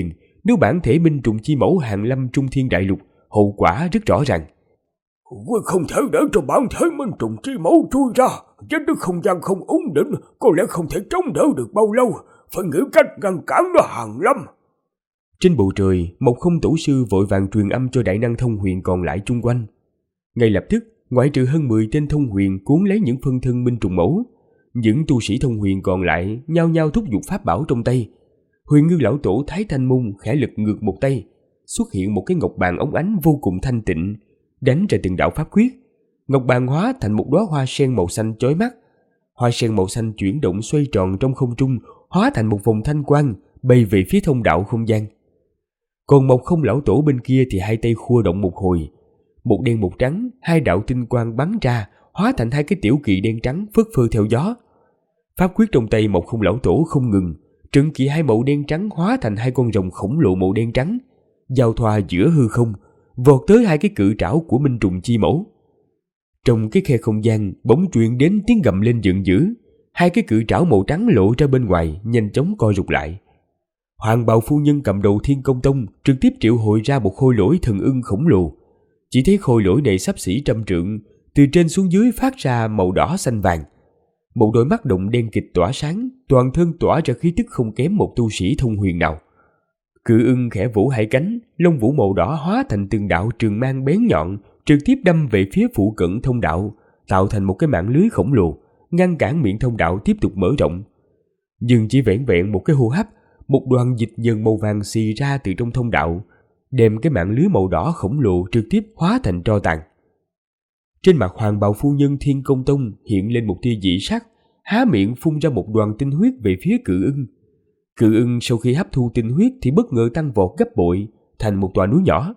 Nếu bản thể minh trùng chi mẫu hàn lâm trung thiên đại lục, hậu quả rất rõ ràng. Ngươi không thể để cho bản thể minh trùng chi mẫu chui ra, với đức không gian không ổn định, có lẽ không thể chống đỡ được bao lâu, phải nghĩ cách ngăn cản nó Hàn Lâm. Trên bầu trời, một không tổ sư vội vàng truyền âm cho đại năng thông huyền còn lại chung quanh. Ngay lập tức, ngoại trừ hơn 10 tên thông huyền cuốn lấy những phân thân minh trùng mẫu, những tu sĩ thông huyền còn lại nhao nhao thúc giục pháp bảo trong tay. Huyền Ngư lão tổ Thái Thanh Môn khẽ lật ngược một tay, xuất hiện một cái ngọc bàn óng ánh vô cùng thanh tịnh, đánh ra từng đạo pháp quyết. Ngọc bàn hóa thành một đóa hoa sen màu xanh chói mắt. Hoa sen màu xanh chuyển động xoay tròn trong không trung, hóa thành một vòng thanh quang bay về phía thông đạo không gian. Còn một không lão tổ bên kia thì hai tay khua động một hồi, một đen một trắng, hai đạo tinh quang bắn ra, hóa thành hai cái tiểu kỳ đen trắng phất phơ theo gió. Pháp quyết trong tay một không lão tổ không ngừng, trận kỳ hai màu đen trắng hóa thành hai con rồng khổng lồ màu đen trắng, giao thoa giữa hư không, vọt tới hai cái cự trảo của minh trùng chi mẫu. Trong cái khe không gian bỗng truyền đến tiếng gầm lên giận dữ, hai cái cự trảo màu trắng lộ ra bên ngoài, nhanh chóng co rụt lại. Hoàng bào phu nhân cầm đầu Thiên Công Tông trực tiếp triệu hồi ra một khôi lỗi thần ưng khổng lồ. Chỉ thấy khôi lỗi này xấp xỉ 100 trượng, từ trên xuống dưới phát ra màu đỏ xanh vàng. Một đôi mắt động đen kịch tỏa sáng, toàn thân tỏa ra khí tức không kém một tu sĩ thông huyền nào. Cự ưng khẽ vỗ hai cánh, lông vũ màu đỏ hóa thành từng đạo trường mang bén nhọn, trực tiếp đâm về phía phụ cận thông đạo, tạo thành một cái mạng lưới khổng lồ, ngăn cản miệng thông đạo tiếp tục mở rộng. Nhưng chỉ vẻn vẹn một cái hô hấp, một đoàn dịch nhờn màu vàng xì ra từ trong thông đạo, đem cái mạng lưới màu đỏ khổng lồ trực tiếp hóa thành tro tàn. Trên mặt Hoàng bào phu nhân Thiên Công Tông hiện lên một tia dị sắc, há miệng phun ra một đoàn tinh huyết về phía cự ưng. Cự ưng sau khi hấp thu tinh huyết thì bất ngờ tăng vọt gấp bội, thành một tòa núi nhỏ.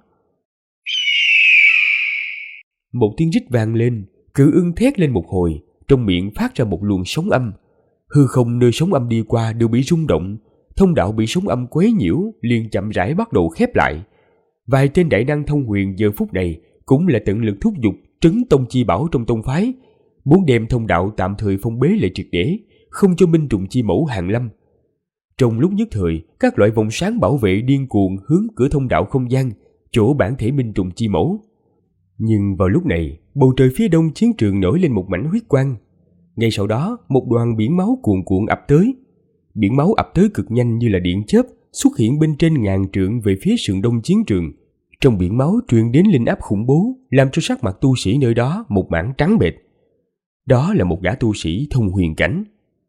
Một tiếng rít vang lên, cự ưng thét lên một hồi, trong miệng phát ra một luồng sóng âm. Hư không nơi sóng âm đi qua đều bị rung động, thông đạo bị sóng âm quấy nhiễu liền chậm rãi bắt đầu khép lại. Vài tên đại năng thông huyền giờ phút này cũng là tận lực thúc giục trấn tông chi bảo trong tông phái, muốn đem thông đạo tạm thời phong bế lại triệt để, không cho minh trùng chi mẫu Hàn Lâm. Trong lúc nhất thời, các loại vòng sáng bảo vệ điên cuồng hướng cửa thông đạo không gian, chỗ bản thể minh trùng chi mẫu. Nhưng vào lúc này, bầu trời phía đông chiến trường nổi lên một mảnh huyết quang. Ngay sau đó, một đoàn biển máu cuồn cuộn ập tới. Biển máu ập tới cực nhanh như là điện chớp, xuất hiện bên trên ngàn trượng về phía sườn đông chiến trường. Trong biển máu truyền đến linh áp khủng bố, làm cho sắc mặt tu sĩ nơi đó một mảng trắng bệch. Đó là một gã tu sĩ thông huyền cảnh.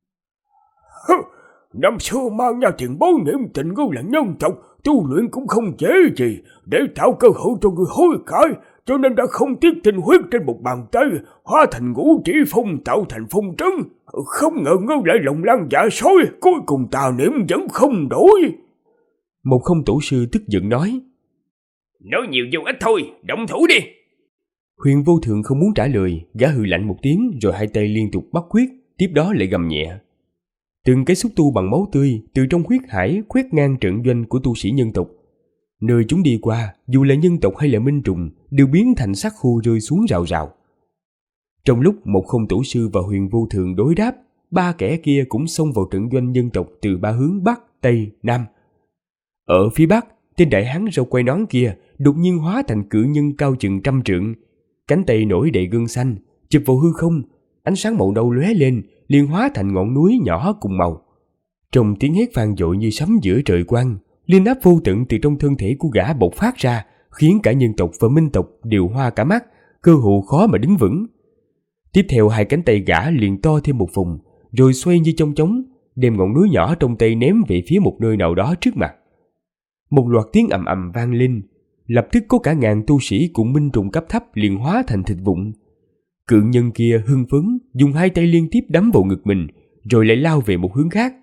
Năm xưa mang nhà tiền bối niệm tình ngươi là nhân tộc, tu luyện cũng không dễ gì, để tạo cơ hội cho ngươi hối cải, cho nên đã không tiếc tinh huyết trên một bàn tay, hóa thành ngũ chỉ phong tạo thành phong trấn. Không ngờ ngươi lại lòng lan dạ sói, cuối cùng tà niệm vẫn không đổi. Một không tổ sư tức giận nói. Nói nhiều vô ích thôi, động thủ đi. Huyền Vô Thượng không muốn trả lời, gã hừ lạnh một tiếng rồi hai tay liên tục bắt quyết, tiếp đó lại gầm nhẹ. Từng cái xúc tu bằng máu tươi từ trong huyết hải quét ngang trận doanh của tu sĩ nhân tộc. Nơi chúng đi qua, dù là nhân tộc hay là minh trùng, đều biến thành xác khô rơi xuống rào rào. Trong lúc một không tổ sư và Huyền Vô Thượng đối đáp, ba kẻ kia cũng xông vào trận doanh nhân tộc từ ba hướng Bắc, Tây, Nam. Ở phía Bắc, tên đại hán râu quai nón kia đột nhiên hóa thành cự nhân cao chừng 100 trượng, cánh tay nổi đầy gân xanh, chụp vào hư không, ánh sáng màu nâu lóe lên, liền hóa thành ngọn núi nhỏ cùng màu. Trong tiếng hét vang dội như sấm giữa trời quang, linh áp vô tận từ trong thân thể của gã bộc phát ra, khiến cả nhân tộc và minh tộc đều hoa cả mắt, cơ hồ khó mà đứng vững. Tiếp theo hai cánh tay gã liền to thêm một vùng, rồi xoay như chong chóng, đem ngọn núi nhỏ trong tay ném về phía một nơi nào đó trước mặt. Một loạt tiếng ầm ầm vang lên, lập tức có cả ngàn tu sĩ cùng minh trùng cấp thấp liền hóa thành thịt vụn. Cự nhân kia hưng phấn, dùng hai tay liên tiếp đấm vào ngực mình, rồi lại lao về một hướng khác.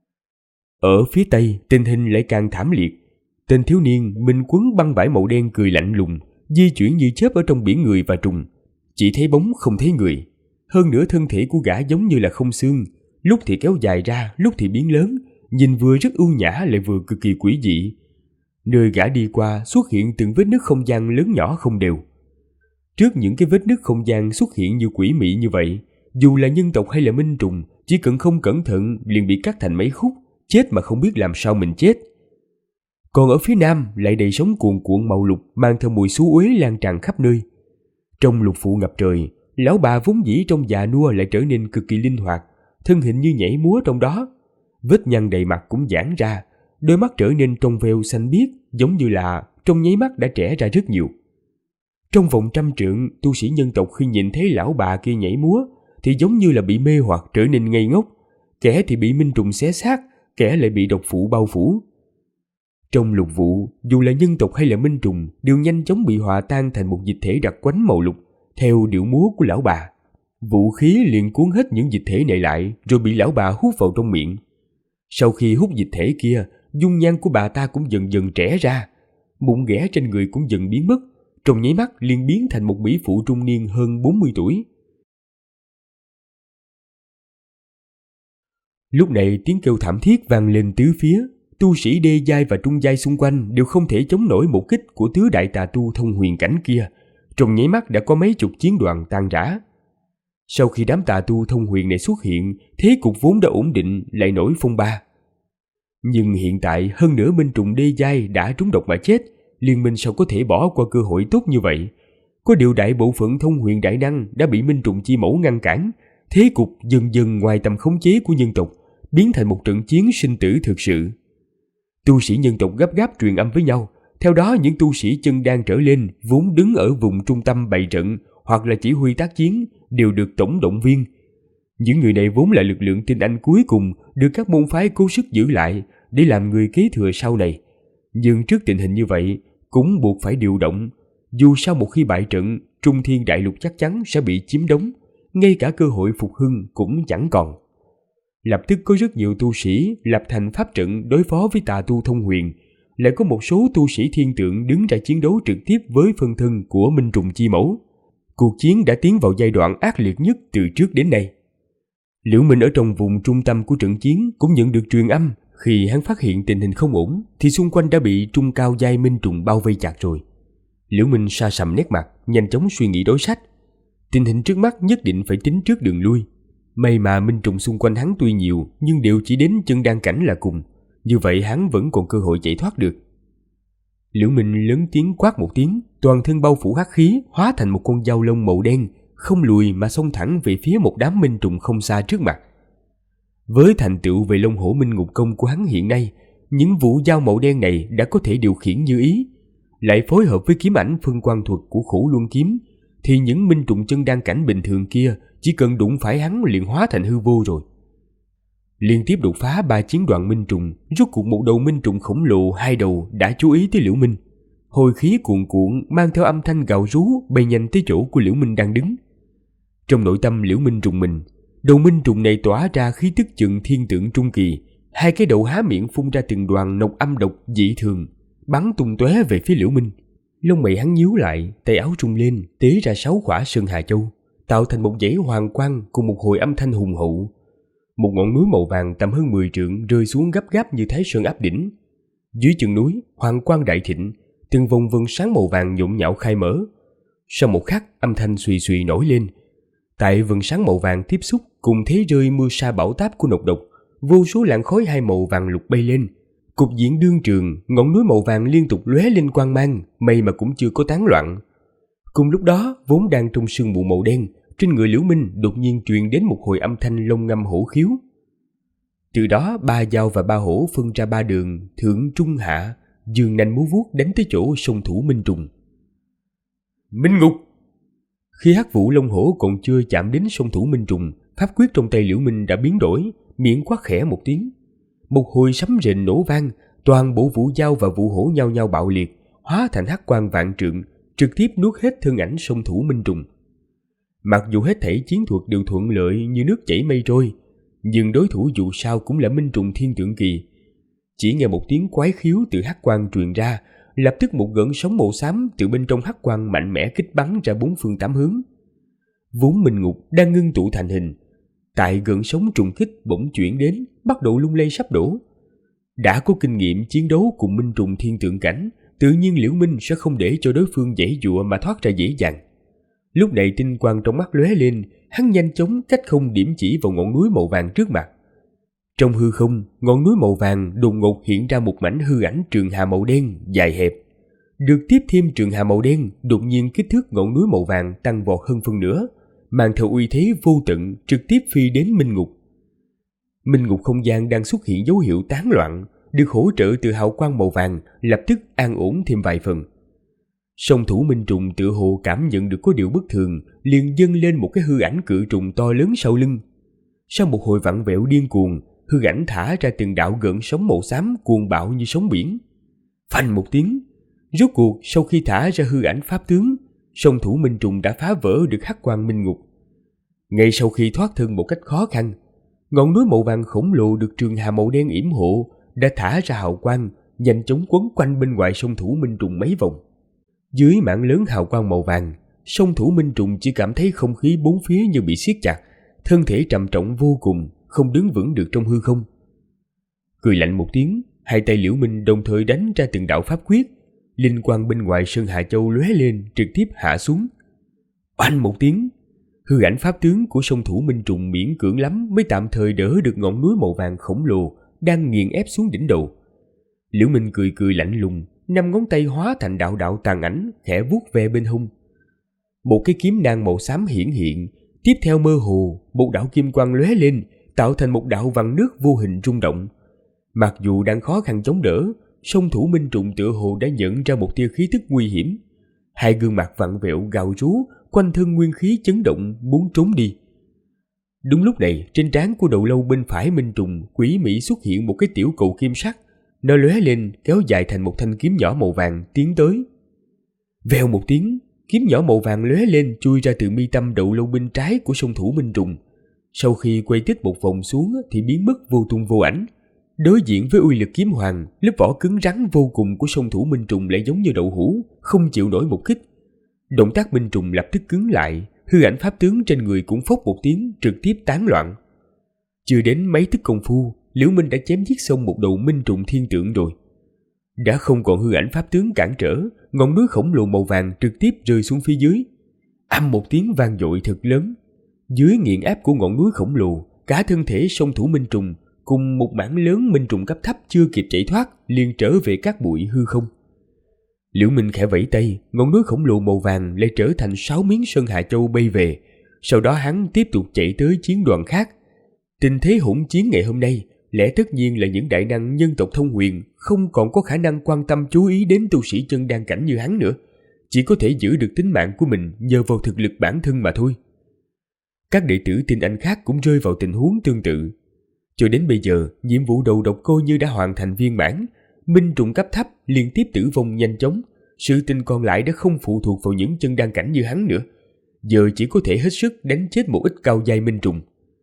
Ở phía tây, tình hình lại càng thảm liệt. Tên thiếu niên mình quấn băng vải màu đen cười lạnh lùng, di chuyển như chớp ở trong biển người và trùng, chỉ thấy bóng không thấy người. Hơn nữa thân thể của gã giống như là không xương, lúc thì kéo dài ra, lúc thì biến lớn, nhìn vừa rất ưu nhã lại vừa cực kỳ quỷ dị. Nơi gã đi qua xuất hiện từng vết nứt không gian lớn nhỏ không đều. Trước những cái vết nứt không gian xuất hiện như quỷ mị như vậy, dù là nhân tộc hay là minh trùng, chỉ cần không cẩn thận liền bị cắt thành mấy khúc, chết mà không biết làm sao mình chết. Còn ở phía nam lại đầy sóng cuồn cuộn màu lục mang theo mùi xú uế lan tràn khắp nơi. Trong lục phụ ngập trời, lão bà vốn dĩ trong già nua lại trở nên cực kỳ linh hoạt, thân hình như nhảy múa trong đó. Vết nhăn đầy mặt cũng giãn ra, đôi mắt trở nên trong veo xanh biếc, giống như là trong nháy mắt đã trẻ ra rất nhiều. Trong vòng 100 trượng, tu sĩ nhân tộc khi nhìn thấy lão bà kia nhảy múa thì giống như là bị mê hoặc trở nên ngây ngốc, kẻ thì bị minh trùng xé xác, kẻ lại bị độc phụ bao phủ. Trong lục vụ, dù là nhân tộc hay là minh trùng đều nhanh chóng bị hòa tan thành một dịch thể đặc quánh màu lục theo điệu múa của lão bà. Vũ khí liền cuốn hết những dịch thể này lại rồi bị lão bà hút vào trong miệng. Sau khi hút dịch thể kia, dung nhan của bà ta cũng dần dần trẻ ra, mụn ghẻ trên người cũng dần biến mất, trong nháy mắt liền biến thành một mỹ phụ trung niên hơn 40 tuổi. Lúc này tiếng kêu thảm thiết vang lên tứ phía, tu sĩ đê giai và trung giai xung quanh đều không thể chống nổi một kích của tứ đại tà tu thông huyền cảnh kia, trong nháy mắt đã có mấy chục chiến đoàn tan rã. Sau khi đám tà tu thông huyền này xuất hiện, thế cục vốn đã ổn định lại nổi phong ba. Nhưng hiện tại hơn nửa minh trùng đê giai đã trúng độc mà chết, liên minh sao có thể bỏ qua cơ hội tốt như vậy? Có điều đại bộ phận thông huyền đại năng đã bị minh trùng chi mẫu ngăn cản, thế cục dần dần ngoài tầm khống chế của nhân tộc, biến thành một trận chiến sinh tử thực sự. Tu sĩ nhân tộc gấp gáp truyền âm với nhau, theo đó những tu sĩ chân đan trở lên vốn đứng ở vùng trung tâm bày trận hoặc là chỉ huy tác chiến đều được tổng động viên. Những người này vốn là lực lượng tinh anh cuối cùng được các môn phái cố sức giữ lại để làm người kế thừa sau này. Nhưng trước tình hình như vậy cũng buộc phải điều động, dù sao một khi bại trận, Trung Thiên Đại Lục chắc chắn sẽ bị chiếm đóng, ngay cả cơ hội phục hưng cũng chẳng còn. Lập tức có rất nhiều tu sĩ lập thành pháp trận đối phó với tà tu thông huyền, lại có một số tu sĩ thiên tượng đứng ra chiến đấu trực tiếp với phân thân của minh trùng chi mẫu. Cuộc chiến đã tiến vào giai đoạn ác liệt nhất từ trước đến nay. Liễu Minh ở trong vùng trung tâm của trận chiến cũng nhận được truyền âm, khi hắn phát hiện tình hình không ổn thì xung quanh đã bị trung cao giai minh trùng bao vây chặt rồi. Liễu Minh sa sầm nét mặt, nhanh chóng suy nghĩ đối sách. Tình hình trước mắt nhất định phải tính trước đường lui. May mà minh trùng xung quanh hắn tuy nhiều nhưng đều chỉ đến chân đan cảnh là cùng, như vậy hắn vẫn còn cơ hội chạy thoát được. Liễu Minh lớn tiếng quát một tiếng, toàn thân bao phủ hắc khí, hóa thành một con dao lông màu đen, không lùi mà xông thẳng về phía một đám minh trùng không xa trước mặt. Với thành tựu về Long Hổ Minh Ngục Công của hắn hiện nay, những vũ dao màu đen này đã có thể điều khiển như ý, lại phối hợp với kiếm ảnh phân quang thuật của Khổ Luân Kiếm, thì những minh trùng chân đan cảnh bình thường kia chỉ cần đụng phải hắn liền hóa thành hư vô rồi. Liên tiếp đột phá 3 chiến đoàn minh trùng, rốt cuộc một đầu minh trùng khổng lồ hai đầu đã chú ý tới Liễu Minh. Hồi khí cuồn cuộn mang theo âm thanh gào rú bay nhanh tới chỗ của Liễu Minh đang đứng. Trong nội tâm Liễu Minh rùng mình, đầu minh trùng này tỏa ra khí tức chừng thiên tượng trung kỳ, hai cái đầu há miệng phun ra từng đoàn nọc âm độc dị thường, bắn tung tóe về phía Liễu Minh. Lông mày hắn nhíu lại, tay áo trung lên, tế ra 6 quả sơn hà châu, tạo thành một dãy hoàng quang cùng một hồi âm thanh hùng hậu. Một ngọn núi màu vàng tầm hơn 10 trượng rơi xuống gấp gáp như Thái Sơn áp đỉnh. Dưới chân núi, hoàng quang đại thịnh, từng vòng vân sáng màu vàng nhộn nhạo khai mở. Sau một khắc, âm thanh xùy xùy nổi lên. Tại vầng sáng màu vàng tiếp xúc cùng thế rơi mưa sa bão táp của nọc độc, vô số làn khói hai màu vàng lục bay lên. Cục diện đương trường, ngọn núi màu vàng liên tục lóe lên quang mang, may mà cũng chưa có tán loạn. Cùng lúc đó, vốn đang trong sương mù màu đen, trên người Liễu Minh đột nhiên truyền đến một hồi âm thanh long ngâm hổ khiếu. Từ đó 3 dao và 3 hổ phân ra 3 đường, thượng trung hạ, dương nanh múa vuốt đánh tới chỗ song thủ minh trùng. Minh ngục! Khi hắc vũ long hổ còn chưa chạm đến song thủ minh trùng, pháp quyết trong tay Liễu Minh đã biến đổi, miệng quát khẽ một tiếng. Một hồi sấm rền nổ vang, toàn bộ vũ dao và vũ hổ nhau nhau bạo liệt, hóa thành hắc quang vạn trượng, trực tiếp nuốt hết thân ảnh song thủ minh trùng. Mặc dù hết thảy chiến thuật đều thuận lợi như nước chảy mây trôi, nhưng đối thủ dù sao cũng là minh trùng thiên tượng kỳ. Chỉ nghe một tiếng quái khiếu từ hắc quang truyền ra, lập tức một gợn sóng màu xám từ bên trong hắc quang mạnh mẽ kích bắn ra 4 phương 8 hướng. Vốn minh ngục đang ngưng tụ thành hình, tại gợn sóng trùng kích bỗng chuyển đến, bắt đầu lung lay sắp đổ. Đã có kinh nghiệm chiến đấu cùng minh trùng thiên tượng cảnh, tự nhiên Liễu Minh sẽ không để cho đối phương giãy giụa mà thoát ra dễ dàng. Lúc này tinh quang trong mắt lóe lên, hắn nhanh chóng cách không điểm chỉ vào ngọn núi màu vàng trước mặt. Trong hư không, ngọn núi màu vàng đột ngột hiện ra một mảnh hư ảnh trường hà màu đen dài hẹp. Được tiếp thêm trường hà màu đen, đột nhiên kích thước ngọn núi màu vàng tăng vọt hơn phân nửa, mang theo uy thế vô tận trực tiếp phi đến Minh Ngục. Minh Ngục không gian đang xuất hiện dấu hiệu tán loạn, được hỗ trợ từ hào quang màu vàng, lập tức an ổn thêm vài phần. Song thủ Minh Trùng tự hồ cảm nhận được có điều bất thường, liền dâng lên một cái hư ảnh cự trùng to lớn sau lưng. Sau một hồi vặn vẹo điên cuồng, hư ảnh thả ra từng đạo gợn sóng màu xám cuồng bạo như sóng biển. Phanh một tiếng, rốt cuộc sau khi thả ra hư ảnh pháp tướng, song thủ Minh Trùng đã phá vỡ được hắc quang Minh Ngục. Ngay sau khi thoát thân một cách khó khăn, ngọn núi màu vàng khổng lồ được trường hà màu đen yểm hộ đã thả ra hào quang, nhanh chóng quấn quanh bên ngoài song thủ Minh Trùng mấy vòng. Dưới mảng lớn hào quang màu vàng, song thủ Minh Trùng chỉ cảm thấy không khí bốn phía như bị siết chặt, thân thể trầm trọng vô cùng, không đứng vững được trong hư không. Cười lạnh một tiếng, hai tay Liễu Minh đồng thời đánh ra từng đạo pháp quyết, linh quang bên ngoài Sơn Hà Châu lóe lên trực tiếp hạ xuống. Oanh một tiếng, hư ảnh pháp tướng của song thủ Minh Trùng miễn cưỡng lắm mới tạm thời đỡ được ngọn núi màu vàng khổng lồ đang nghiền ép xuống đỉnh đầu. Liễu Minh cười cười lạnh lùng, năm ngón tay hóa thành đạo đạo tàn ảnh, khẽ vuốt ve bên hông. Một cái kiếm nang màu xám hiển hiện, tiếp theo mơ hồ, một đạo kim quang lóe lên, tạo thành một đạo vằn nước vô hình rung động. Mặc dù đang khó khăn chống đỡ, song thủ Minh Trùng tựa hồ đã nhận ra một tia khí tức nguy hiểm. Hai gương mặt vặn vẹo gào rú, quanh thân nguyên khí chấn động muốn trốn đi. Đúng lúc này, trên trán của đầu lâu bên phải Minh Trùng quỷ mỹ xuất hiện một cái tiểu cầu kim sắc, nó lóe lên kéo dài thành một thanh kiếm nhỏ màu vàng tiến tới. Vèo một tiếng, kiếm nhỏ màu vàng lóe lên chui ra từ mi tâm đầu lâu bên trái của song thủ Minh Trùng. Sau khi quay tích một vòng xuống thì biến mất vô tung vô ảnh. Đối diện với uy lực kiếm hoàng, lớp vỏ cứng rắn vô cùng của song thủ Minh Trùng lại giống như đậu hũ, không chịu nổi một kích. Động tác Minh Trùng lập tức cứng lại, hư ảnh pháp tướng trên người cũng phốc một tiếng trực tiếp tán loạn. Chưa đến mấy tức công phu, Liễu Minh đã chém giết xong một đầu Minh Trùng thiên tượng rồi. Đã không còn hư ảnh pháp tướng cản trở, ngọn núi khổng lồ màu vàng trực tiếp rơi xuống phía dưới. Âm một tiếng vang dội thật lớn. Dưới nghiền áp của ngọn núi khổng lồ, cả thân thể song thủ Minh Trùng cùng một mảng lớn Minh Trùng cấp thấp chưa kịp chạy thoát liền trở về các bụi hư không. Liễu Minh khẽ vẫy tay, ngọn núi khổng lồ màu vàng lại trở thành 6 miếng Sơn Hà Châu bay về. Sau đó hắn tiếp tục chạy tới chiến đoàn khác. Tình thế hỗn chiến ngày hôm nay, lẽ tất nhiên là những đại năng nhân tộc Thông Huyền không còn có khả năng quan tâm chú ý đến tu sĩ chân đan cảnh như hắn nữa, chỉ có thể giữ được tính mạng của mình nhờ vào thực lực bản thân mà thôi. Các đệ tử tinh anh khác cũng rơi vào tình huống tương tự. Cho đến bây giờ, nhiệm vụ đầu độc coi như đã hoàn thành viên mãn. Minh Trùng cấp thấp liên tiếp tử vong nhanh chóng, sự tình còn lại đã không phụ thuộc vào những chân đan cảnh như hắn nữa. Giờ chỉ có thể hết sức đánh chết một ít cao giai Minh Trùng.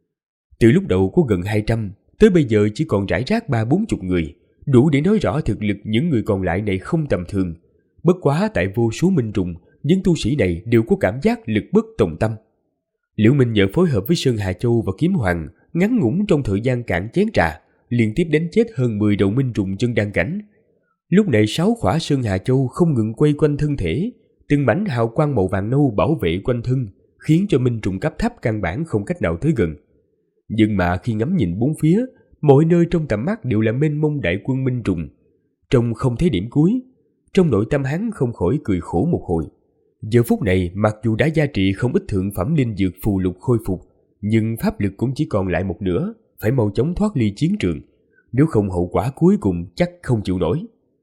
Từ lúc đầu có gần 200, tới bây giờ chỉ còn rải rác 30-40 người, đủ để nói rõ thực lực những người còn lại này không tầm thường. Bất quá tại vô số Minh Trùng, những tu sĩ này đều có cảm giác lực bất tòng tâm. Liễu Minh nhờ phối hợp với Sơn Hà Châu và Kiếm Hoàng, ngắn ngủn trong thời gian cạn chén trà, liên tiếp đánh chết hơn 10 đầu Minh Trùng chân đan cảnh. Lúc này 6 khỏa Sơn Hà Châu không ngừng quay quanh thân thể, từng mảnh hào quang màu vàng nâu bảo vệ quanh thân, khiến cho Minh Trùng cấp thấp căn bản không cách nào tới gần. Nhưng mà khi ngắm nhìn bốn phía, mọi nơi trong tầm mắt đều là mênh mông đại quân Minh Trùng, trông không thấy điểm cuối. Trong nội tâm hắn không khỏi cười khổ một hồi. Giờ phút này, mặc dù đã gia trị không ít thượng phẩm linh dược phù lục khôi phục, nhưng pháp lực cũng chỉ còn lại một nửa, phải mau chóng thoát ly chiến trường, nếu không hậu quả cuối cùng chắc không chịu nổi.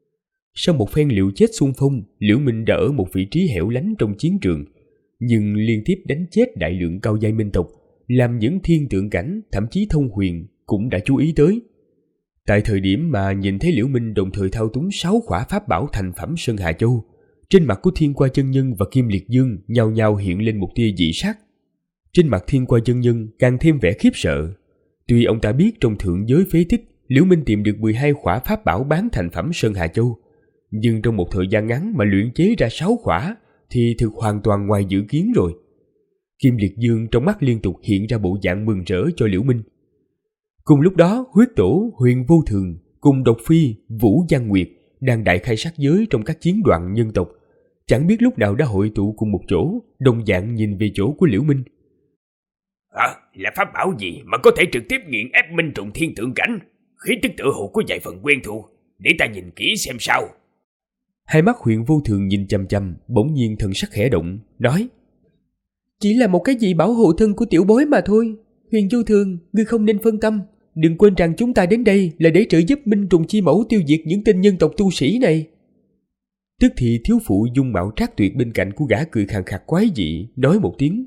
Sau một phen liều chết xung phong, Liễu Minh đã ở một vị trí hẻo lánh trong chiến trường, nhưng liên tiếp đánh chết đại lượng cao giai minh tộc, làm những thiên tượng cảnh, thậm chí Thông Huyền cũng đã chú ý tới. Tại thời điểm mà nhìn thấy Liễu Minh đồng thời thao túng 6 khỏa pháp bảo thành phẩm Sơn Hà Châu, trên mặt của Thiên Qua Chân Nhân và Kim Liệt Dương nhao nhao hiện lên một tia dị sắc. Trên mặt Thiên Qua Chân Nhân càng thêm vẻ khiếp sợ. Tuy ông ta biết trong thượng giới phế tích, Liễu Minh tìm được 12 khỏa pháp bảo bán thành phẩm Sơn Hà Châu, nhưng trong một thời gian ngắn mà luyện chế ra 6 khỏa thì thực hoàn toàn ngoài dự kiến rồi. Kim Liệt Dương trong mắt liên tục hiện ra bộ dạng mừng rỡ cho Liễu Minh. Cùng lúc đó, Huyết Tổ, Huyền Vô Thường cùng Độc Phi, Vũ Giang Nguyệt đang đại khai sát giới trong các chiến đoàn nhân tộc, chẳng biết lúc nào đã hội tụ cùng một chỗ, đồng dạng nhìn về chỗ của Liễu Minh. Là pháp bảo gì mà có thể trực tiếp nghiền ép minh trùng thiên tượng cảnh? Khí tức tự hồ có vài phần quen thuộc, để ta nhìn kỹ xem sao. Hai mắt Huyền Vô Thường nhìn chằm chằm, bỗng nhiên thần sắc khẽ động, nói: Chỉ là một cái gì bảo hộ thân của tiểu bối mà thôi. Huyền Vô Thường, ngươi không nên phân tâm. Đừng quên rằng chúng ta đến đây là để trợ giúp minh trùng chi mẫu tiêu diệt những tên nhân tộc tu sĩ này. Tức thì thiếu phụ dung mạo trác tuyệt bên cạnh của gã cười khàn khạc quái dị, nói một tiếng: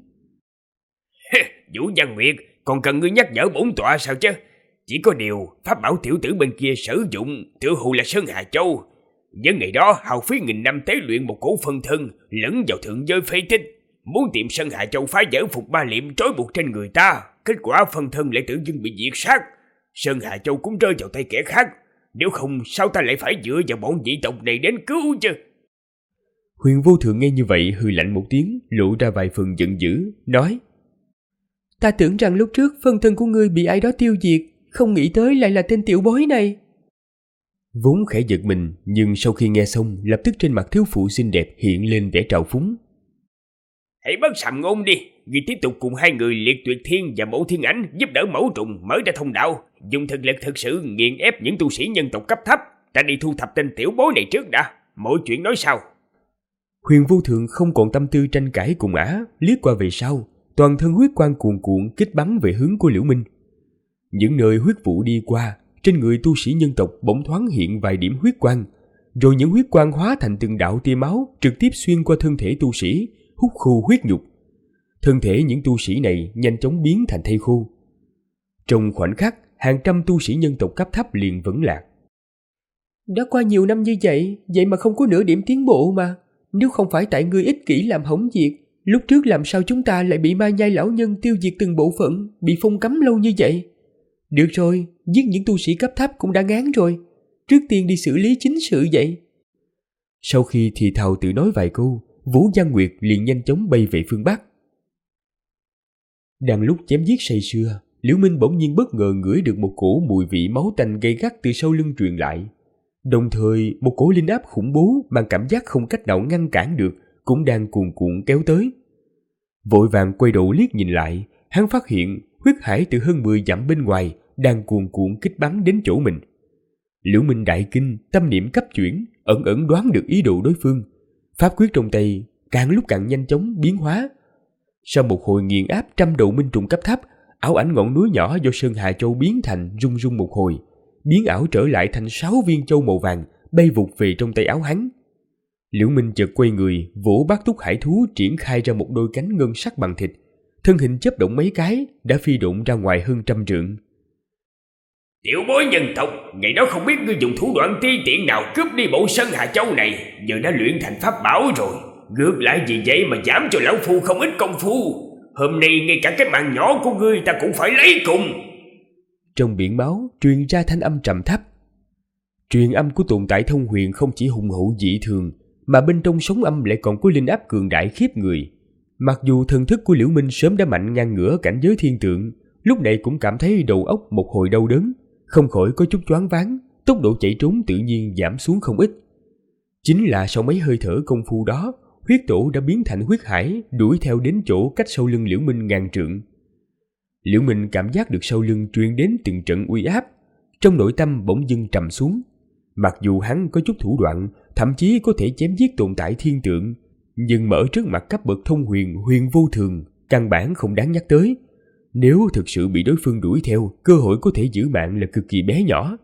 Vũ Văn Nguyệt, còn cần ngươi nhắc nhở bổn tọa sao chứ? Chỉ có điều, pháp bảo tiểu tử bên kia sử dụng tựa hồ là Sơn Hà Châu. Nhân ngày đó hao phí 1000 năm tế luyện một cổ phân thân lẫn vào thượng giới phế tích, muốn tìm Sơn Hà Châu phá vỡ phục ba liệm trói buộc trên người ta. Kết quả phân thân lại tự dưng bị diệt sát. Sơn Hà Châu cũng rơi vào tay kẻ khác. Nếu không sao ta lại phải dựa vào bọn dị tộc này đến cứu chứ? Huyền Vô Thường nghe như vậy hừ lạnh một tiếng, lộ ra vài phần giận dữ, nói: Ta tưởng rằng lúc trước phân thân của ngươi bị ai đó tiêu diệt, không nghĩ tới lại là tên tiểu bối này. Vốn khẽ giật mình, nhưng sau khi nghe xong, lập tức trên mặt thiếu phụ xinh đẹp hiện lên vẻ trào phúng. Hãy bớt sàm ngôn đi, ngươi tiếp tục cùng hai người Liệt Tuyệt Thiên và Mẫu Thiên Ảnh giúp đỡ Mẫu Trùng mở ra thông đạo, dùng thực lực thực sự nghiền ép những tu sĩ nhân tộc cấp thấp. Ta đi thu thập tên tiểu bối này trước đã, mọi chuyện nói sau. Huyền Vô Thường không còn tâm tư tranh cãi cùng ả, liếc qua về sau, toàn thân huyết quang cuồn cuộn kích bắn về hướng của Liễu Minh. Những nơi huyết vụ đi qua, trên người tu sĩ nhân tộc bỗng thoáng hiện vài điểm huyết quang, rồi những huyết quang hóa thành từng đạo tia máu trực tiếp xuyên qua thân thể tu sĩ, hút khô huyết nhục. Thân thể những tu sĩ này nhanh chóng biến thành thây khô. Trong khoảnh khắc, hàng trăm tu sĩ nhân tộc cấp thấp liền vẫn lạc. Đã qua nhiều năm như vậy, vậy mà không có nửa điểm tiến bộ mà. Nếu không phải tại ngươi ích kỷ làm hỏng việc, lúc trước làm sao chúng ta lại bị ma nhai lão nhân tiêu diệt từng bộ phận, bị phong cấm lâu như vậy? Được rồi, giết những tu sĩ cấp thấp cũng đã ngán rồi. Trước tiên đi xử lý chính sự vậy. Sau khi thì thào tự nói vài câu, Vũ Văn Nguyệt liền nhanh chóng bay về phương Bắc. Đang lúc chém giết say sưa, Liễu Minh bỗng nhiên bất ngờ ngửi được một cổ mùi vị máu tanh gay gắt từ sau lưng truyền lại. Đồng thời, một cổ linh áp khủng bố mang cảm giác không cách nào ngăn cản được cũng đang cuồn cuộn kéo tới. Vội vàng quay đầu liếc nhìn lại, hắn phát hiện huyết hải từ hơn 10 dặm bên ngoài đang cuồn cuộn kích bắn đến chỗ mình. Liễu Minh đại kinh, tâm niệm cấp chuyển, ẩn ẩn đoán được ý đồ đối phương. Pháp quyết trong tay càng lúc càng nhanh chóng biến hóa. Sau một hồi nghiền áp trăm đầu minh trùng cấp thấp, ảo ảnh ngọn núi nhỏ do Sơn Hà Châu biến thành rung rung một hồi, biến ảo trở lại thành 6 viên châu màu vàng bay vụt về trong tay áo hắn. Liễu Minh chợt quay người, vỗ bát túc hải thú triển khai ra một đôi cánh ngân sắc bằng thịt, thân hình chớp động mấy cái đã phi độn ra ngoài hơn 100 trượng. Tiểu bối nhân tộc, ngày đó không biết ngươi dùng thủ đoạn ti tiện nào cướp đi bộ Sơn Hà Châu này, giờ đã luyện thành pháp bảo rồi. Ngược lại vì vậy mà giảm cho lão phu không ít công phu. Hôm nay ngay cả cái mạng nhỏ của ngươi ta cũng phải lấy cùng. Trong biển máu truyền ra thanh âm trầm thấp. Truyền âm của tồn tại thông huyền không chỉ hùng hậu dị thường, mà bên trong sóng âm lại còn có linh áp cường đại khiếp người. Mặc dù thần thức của Liễu Minh sớm đã mạnh ngang ngửa cảnh giới thiên tượng, lúc này cũng cảm thấy đầu óc một hồi đau đớn, không khỏi có chút choáng váng, tốc độ chạy trốn tự nhiên giảm xuống không ít. Chính là sau mấy hơi thở công phu đó, huyết tổ đã biến thành huyết hải, đuổi theo đến chỗ cách sau lưng Liễu Minh ngàn trượng. Liễu Minh cảm giác được sau lưng truyền đến từng trận uy áp, trong nội tâm bỗng dưng trầm xuống. Mặc dù hắn có chút thủ đoạn, thậm chí có thể chém giết tồn tại thiên tượng, nhưng mở trước mặt cấp bậc thông huyền, huyền vô thường, căn bản không đáng nhắc tới. Nếu thực sự bị đối phương đuổi theo, cơ hội có thể giữ mạng là cực kỳ bé nhỏ.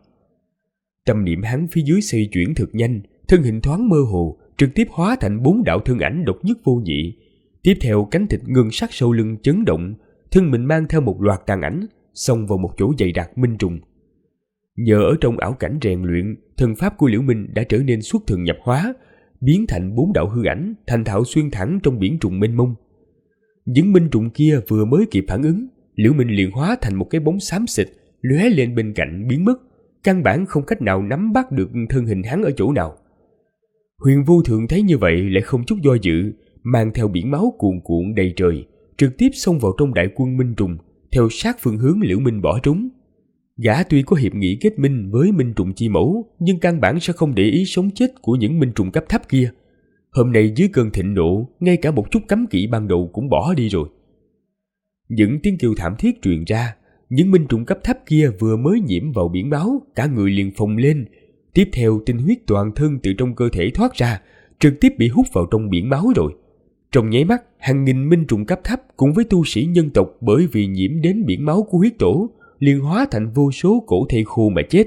Tâm niệm hắn phía dưới xoay chuyển thật nhanh, thân hình thoáng mơ hồ, trực tiếp hóa thành 4 đạo thân ảnh độc nhất vô nhị. Tiếp theo cánh thịt ngân sắc sau lưng chấn động, thân mình mang theo một loạt tàn ảnh, xông vào một chỗ dày đặc minh trùng. Nhờ ở trong ảo cảnh rèn luyện, thần pháp của Liễu Minh đã trở nên xuất thần nhập hóa, biến thành 4 đạo hư ảnh, thành thạo xuyên thẳng trong biển trùng mênh mông. Những minh trùng kia vừa mới kịp phản ứng, Liễu Minh liền hóa thành một cái bóng xám xịt, lóe lên bên cạnh biến mất, căn bản không cách nào nắm bắt được thân hình hắn ở chỗ nào. Huyền Vô Thường thấy như vậy lại không chút do dự, mang theo biển máu cuồn cuộn đầy trời, trực tiếp xông vào trong đại quân minh trùng, theo sát phương hướng Liễu Minh bỏ trốn. Gã tuy có hiệp nghị kết minh với minh trùng chi mẫu, nhưng căn bản sẽ không để ý sống chết của những minh trùng cấp thấp kia. Hôm nay dưới cơn thịnh nộ, ngay cả một chút cấm kỵ ban đầu cũng bỏ đi rồi. Những tiếng kêu thảm thiết truyền ra. Những minh trùng cấp thấp kia vừa mới nhiễm vào biển máu, cả người liền phồng lên. Tiếp theo tinh huyết toàn thân từ trong cơ thể thoát ra, trực tiếp bị hút vào trong biển máu rồi. Trong nháy mắt, hàng nghìn minh trùng cấp thấp cùng với tu sĩ nhân tộc bởi vì nhiễm đến biển máu của huyết tổ, liền hóa thành vô số cổ thây khô mà chết.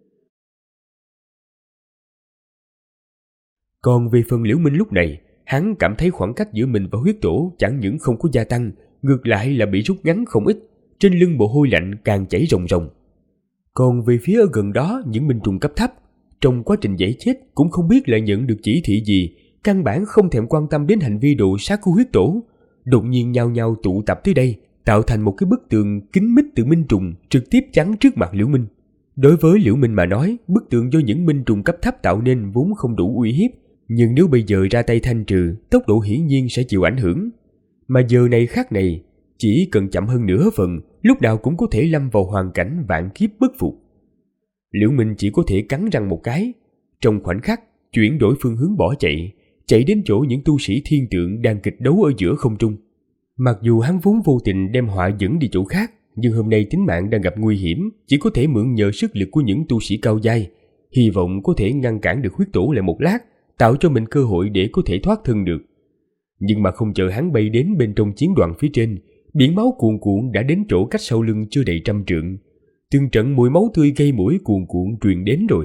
Còn về phần Liễu Minh lúc này, hắn cảm thấy khoảng cách giữa mình và huyết tổ chẳng những không có gia tăng, ngược lại là bị rút ngắn không ít, trên lưng mồ hôi lạnh càng chảy ròng ròng. Còn về phía ở gần đó những minh trùng cấp thấp, trong quá trình giải chết cũng không biết lại nhận được chỉ thị gì, căn bản không thèm quan tâm đến hành vi đồ sát của huyết tổ, đột nhiên nhao nhao tụ tập tới đây, tạo thành một cái bức tường kín mít từ minh trùng trực tiếp chắn trước mặt Liễu Minh. Đối với Liễu Minh mà nói, bức tường do những minh trùng cấp thấp tạo nên vốn không đủ uy hiếp, nhưng nếu bây giờ ra tay thanh trừ, tốc độ hiển nhiên sẽ chịu ảnh hưởng. Mà giờ này khác này, chỉ cần chậm hơn nửa phần, lúc nào cũng có thể lâm vào hoàn cảnh vạn kiếp bất phục. Liễu Minh chỉ có thể cắn răng một cái, trong khoảnh khắc chuyển đổi phương hướng bỏ chạy, chạy đến chỗ những tu sĩ thiên tượng đang kịch đấu ở giữa không trung. Mặc dù hắn vốn vô tình đem họa dẫn đi chỗ khác, nhưng hôm nay tính mạng đang gặp nguy hiểm, chỉ có thể mượn nhờ sức lực của những tu sĩ cao giai, hy vọng có thể ngăn cản được huyết tổ lại một lát, tạo cho mình cơ hội để có thể thoát thân được. Nhưng mà không chờ hắn bay đến bên trong chiến đoàn phía trên, biển máu cuồn cuộn đã đến chỗ cách sau lưng chưa đầy 100 trượng. Từng trận mùi máu tươi gây mũi cuồn cuộn truyền đến rồi.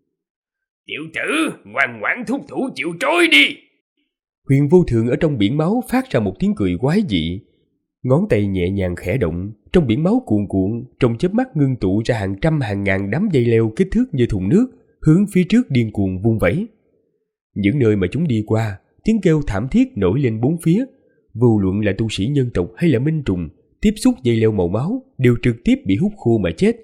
Tiểu tử, ngoan ngoãn thúc thủ chịu trói đi! Huyền Vô Thường ở trong biển máu phát ra một tiếng cười quái dị. Ngón tay nhẹ nhàng khẽ động, trong biển máu cuồn cuộn, trong chớp mắt ngưng tụ ra hàng trăm hàng ngàn đám dây leo kích thước như thùng nước, hướng phía trước điên cuồng vung vẩy. Những nơi mà chúng đi qua, tiếng kêu thảm thiết nổi lên bốn phía. Vô luận là tu sĩ nhân tộc hay là minh trùng, tiếp xúc dây leo màu máu đều trực tiếp bị hút khô mà chết.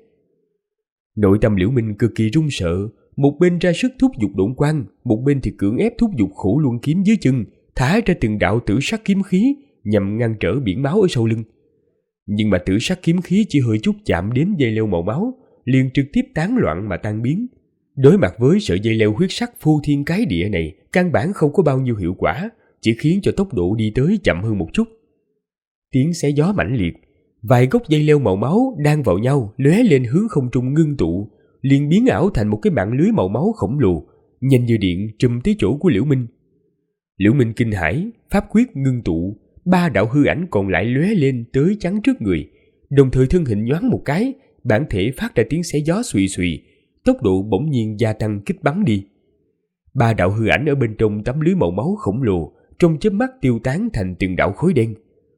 Nội tâm Liễu Minh cực kỳ run sợ, một bên ra sức thúc giục độn quang, một bên thì cưỡng ép thúc giục Khổ Luân kiếm dưới chân, thả ra từng đạo tử sắc kiếm khí nhằm ngăn trở biển máu ở sau lưng. Nhưng mà tử sắc kiếm khí chỉ hơi chút chạm đến dây leo màu máu, liền trực tiếp tán loạn mà tan biến. Đối mặt với sợi dây leo huyết sắc phô thiên cái địa này, căn bản không có bao nhiêu hiệu quả, chỉ khiến cho tốc độ đi tới chậm hơn một chút. Tiếng xé gió mãnh liệt, vài gốc dây leo màu máu đan vào nhau, lóe lên hướng không trung ngưng tụ, liền biến ảo thành một cái mạng lưới màu máu khổng lồ, nhanh như điện trùm tới chỗ của Liễu Minh. Liễu Minh kinh hãi, pháp quyết ngưng tụ, 3 đạo hư ảnh còn lại lóe lên tới chắn trước người, đồng thời thân hình nhoáng một cái, bản thể phát ra tiếng xé gió xùy xùy, tốc độ bỗng nhiên gia tăng kích bắn đi. 3 đạo hư ảnh ở bên trong tấm lưới màu máu khổng lồ trong chớp mắt tiêu tán thành từng đạo khói đen.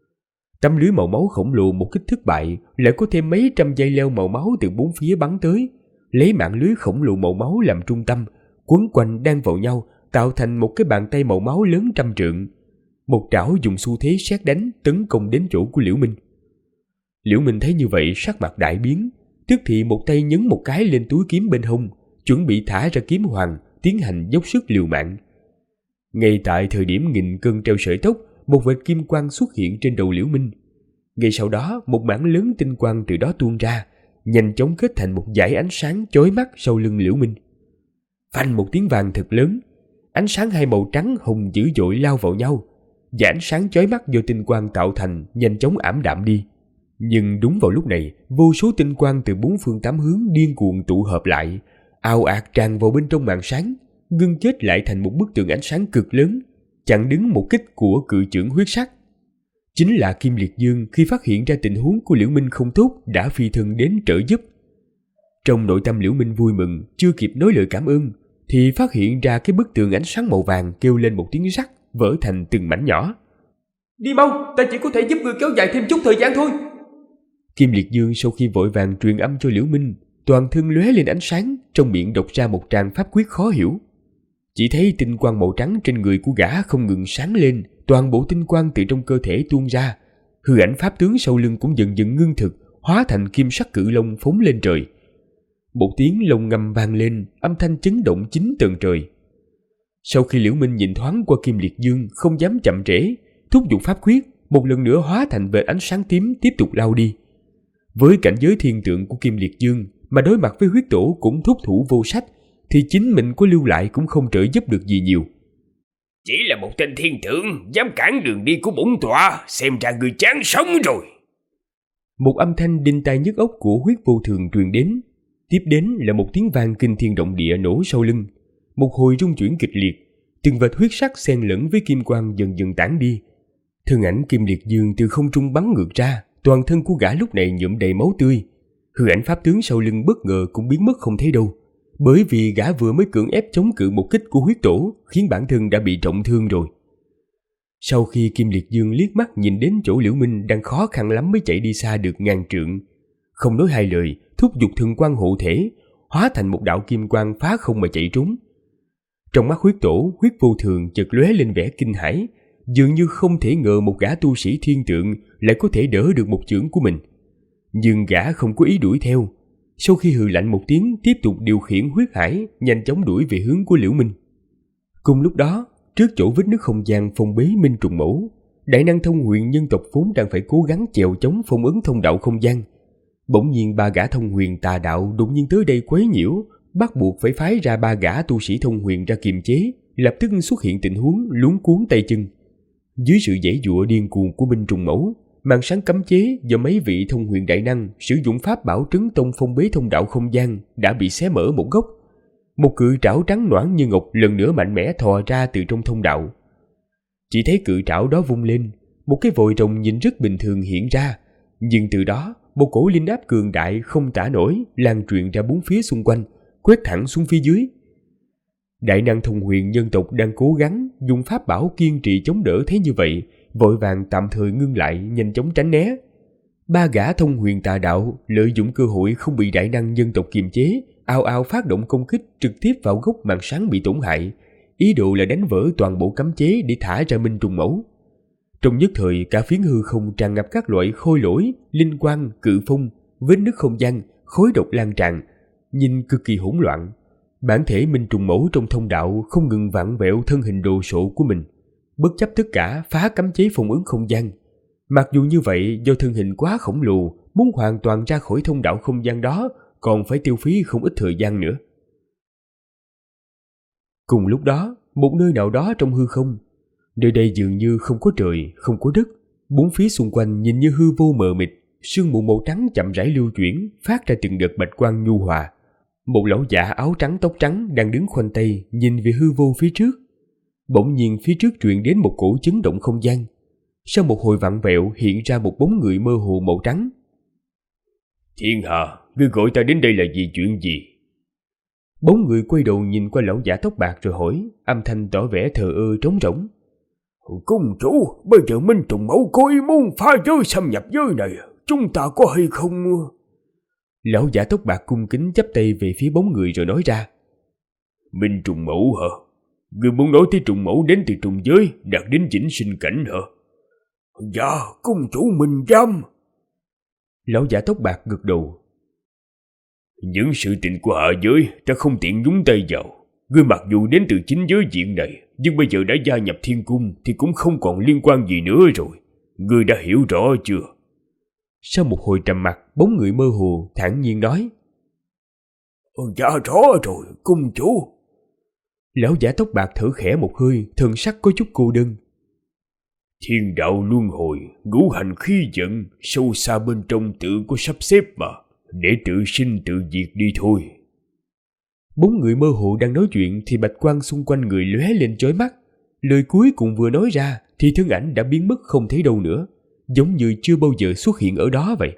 Tấm lưới màu máu khổng lồ một kích thất bại, lại có thêm mấy trăm dây leo màu máu từ bốn phía bắn tới, lấy mạng lưới khổng lồ màu máu làm trung tâm, quấn quanh đan vào nhau, tạo thành một cái bàn tay màu máu lớn 100 trượng. Một trảo dùng xu thế sét đánh tấn công đến chỗ của Liễu Minh. Liễu Minh thấy như vậy sắc mặt đại biến, tức thì một tay nhấn một cái lên túi kiếm bên hông, chuẩn bị thả ra kiếm hoàng, tiến hành dốc sức liều mạng. Ngay tại thời điểm nghìn cân treo sợi tóc, một vệt kim quang xuất hiện trên đầu Liễu Minh. Ngay sau đó, một mảng lớn tinh quang từ đó tuôn ra, nhanh chóng kết thành một dải ánh sáng chói mắt sau lưng Liễu Minh. Phanh một tiếng vàng thật lớn, ánh sáng hai màu trắng hồng dữ dội lao vào nhau, và ánh sáng chói mắt do tinh quang tạo thành nhanh chóng ảm đạm đi. Nhưng đúng vào lúc này, vô số tinh quang từ 4 phương 8 hướng điên cuồng tụ hợp lại, ào ạt tràn vào bên trong màn sáng, ngưng kết lại thành một bức tường ánh sáng cực lớn, chặn đứng một kích của cự chưởng huyết sắc. Chính là Kim Liệt Dương khi phát hiện ra tình huống của Liễu Minh không tốt đã phi thân đến trợ giúp. Trong nội tâm Liễu Minh vui mừng, chưa kịp nói lời cảm ơn, thì phát hiện ra cái bức tường ánh sáng màu vàng kêu lên một tiếng rắc, vỡ thành từng mảnh nhỏ. Đi mau, ta chỉ có thể giúp người kéo dài thêm chút thời gian thôi. Kim Liệt Dương sau khi vội vàng truyền âm cho Liễu Minh, toàn thân lóe lên ánh sáng, trong miệng đọc ra một tràng pháp quyết khó hiểu. Chỉ thấy tinh quang màu trắng trên người của gã không ngừng sáng lên, toàn bộ tinh quang từ trong cơ thể tuôn ra. Hư ảnh pháp tướng sau lưng cũng dần dần ngưng thực, hóa thành kim sắc cự long phóng lên trời. Một tiếng lồng ngâm vang lên, âm thanh chấn động 9 tầng trời. Sau khi Liễu Minh nhìn thoáng qua Kim Liệt Dương, không dám chậm trễ, thúc giục pháp quyết, một lần nữa hóa thành vệt ánh sáng tím tiếp tục lao đi. Với cảnh giới thiên tượng của Kim Liệt Dương mà đối mặt với huyết tổ cũng thúc thủ vô sách, thì chính mình có lưu lại cũng không trợ giúp được gì nhiều. Chỉ là một tên thiên tượng dám cản đường đi của bổn tọa, xem ra người chán sống rồi. Một âm thanh đinh tai nhức óc của huyết vô thường truyền đến. Tiếp đến là một tiếng vang kinh thiên động địa nổ sau lưng. Một hồi rung chuyển kịch liệt, từng vệt huyết sắc xen lẫn với kim quang dần dần tản đi. Thân ảnh Kim Liệt Dương từ không trung bắn ngược ra, toàn thân của gã lúc này nhuộm đầy máu tươi. Hư ảnh pháp tướng sau lưng bất ngờ cũng biến mất không thấy đâu, bởi vì gã vừa mới cưỡng ép chống cự một kích của huyết tổ, khiến bản thân đã bị trọng thương rồi. Sau khi Kim Liệt Dương liếc mắt nhìn đến chỗ Liễu Minh đang khó khăn lắm mới chạy đi xa được ngàn trượng, không nói hai lời, thúc giục thần quang hộ thể, hóa thành một đạo kim quang phá không mà chạy trốn. Trong mắt huyết tổ, huyết vô thường chợt lóe lên vẻ kinh hãi, dường như không thể ngờ một gã tu sĩ thiên tượng lại có thể đỡ được một chưởng của mình. Nhưng gã không có ý đuổi theo. Sau khi hừ lạnh một tiếng, tiếp tục điều khiển huyết hải nhanh chóng đuổi về hướng của Liễu Minh. Cùng lúc đó, trước chỗ vết nứt không gian phong bế Minh Trùng Mẫu, đại năng thông huyền nhân tộc vốn đang phải cố gắng chèo chống phong ấn thông đạo không gian. Bỗng nhiên ba gã thông huyền tà đạo đột nhiên tới đây quấy nhiễu, bắt buộc phải phái ra ba gã tu sĩ thông huyền ra kiềm chế, lập tức xuất hiện tình huống luống cuống tay chân. Dưới sự giãy giụa điên cuồng của Minh Trùng Mẫu, màn sáng cấm chế do mấy vị thông huyền đại năng sử dụng pháp bảo trấn tông phong bế thông đạo không gian đã bị xé mở một góc. Một cự trảo trắng noãn như ngọc lần nữa mạnh mẽ thò ra từ trong thông đạo. Chỉ thấy cự trảo đó vung lên, một cái vòi rồng nhìn rất bình thường hiện ra, nhưng từ đó một cổ linh áp cường đại không tả nổi lan truyền ra bốn phía xung quanh, quét thẳng xuống phía dưới. Đại năng thông huyền nhân tộc đang cố gắng dùng pháp bảo kiên trì chống đỡ thế như vậy, vội vàng tạm thời ngưng lại, nhanh chóng tránh né. Ba gã thông huyền tà đạo lợi dụng cơ hội không bị đại năng nhân tộc kiềm chế, ào ào phát động công kích trực tiếp vào gốc màn sáng bị tổn hại, ý đồ là đánh vỡ toàn bộ cấm chế để thả ra Minh Trùng Mẫu. Trong nhất thời, cả phiến hư không tràn ngập các loại khôi lỗi, linh quang, cự phong, vết nứt không gian, khói độc lan tràn, nhìn cực kỳ hỗn loạn. Bản thể Minh Trùng Mẫu trong thông đạo không ngừng vặn vẹo thân hình đồ sộ của mình, bất chấp tất cả phá cấm chế phong ấn không gian. Mặc dù như vậy, do thân hình quá khổng lồ, muốn hoàn toàn ra khỏi thông đạo không gian đó còn phải tiêu phí không ít thời gian nữa. Cùng lúc đó, một nơi nào đó trong hư không, nơi đây dường như không có trời, không có đất, bốn phía xung quanh nhìn như hư vô mờ mịt, sương mù màu trắng chậm rãi lưu chuyển, phát ra từng đợt bạch quang nhu hòa. Một lão giả áo trắng tóc trắng đang đứng khoanh tay nhìn về hư vô phía trước. Bỗng nhiên phía trước truyền đến một cổ chấn động không gian. Sau một hồi vặn vẹo hiện ra một bóng người mơ hồ màu trắng. Thiên Hà, ngươi gọi ta đến đây là vì chuyện gì? Bóng người quay đầu nhìn qua lão giả tóc bạc rồi hỏi, âm thanh tỏ vẻ thờ ơ trống rỗng. Cung chủ, bây giờ Minh Trùng Mẫu có ý muốn phá giới xâm nhập giới này, chúng ta có hay không? Lão giả tóc bạc cung kính chắp tay về phía bóng người rồi nói ra. Minh Trùng Mẫu hả? Ngươi muốn nói tới Trùng Mẫu đến từ trùng giới, đạt đến chỉnh sinh cảnh hả? Dạ, cung chủ mình dám. Lão giả tóc bạc gật đầu. Những sự tình của hạ giới ta không tiện nhúng tay vào. Ngươi mặc dù đến từ chính giới diện này, nhưng bây giờ đã gia nhập thiên cung thì cũng không còn liên quan gì nữa rồi. Ngươi đã hiểu rõ chưa? Sau một hồi trầm mặc, bóng người mơ hồ thản nhiên nói. Dạ rõ rồi, cung chủ. Lão giả tóc bạc thở khẽ một hơi, thần sắc có chút cô đơn. Thiên đạo luân hồi, ngũ hành khí vận, sâu xa bên trong tự có sắp xếp mà, để tự sinh tự diệt đi thôi. Bốn người mơ hồ đang nói chuyện thì bạch quang xung quanh người lóe lên chói mắt. Lời cuối cùng vừa nói ra thì thân ảnh đã biến mất không thấy đâu nữa, giống như chưa bao giờ xuất hiện ở đó vậy.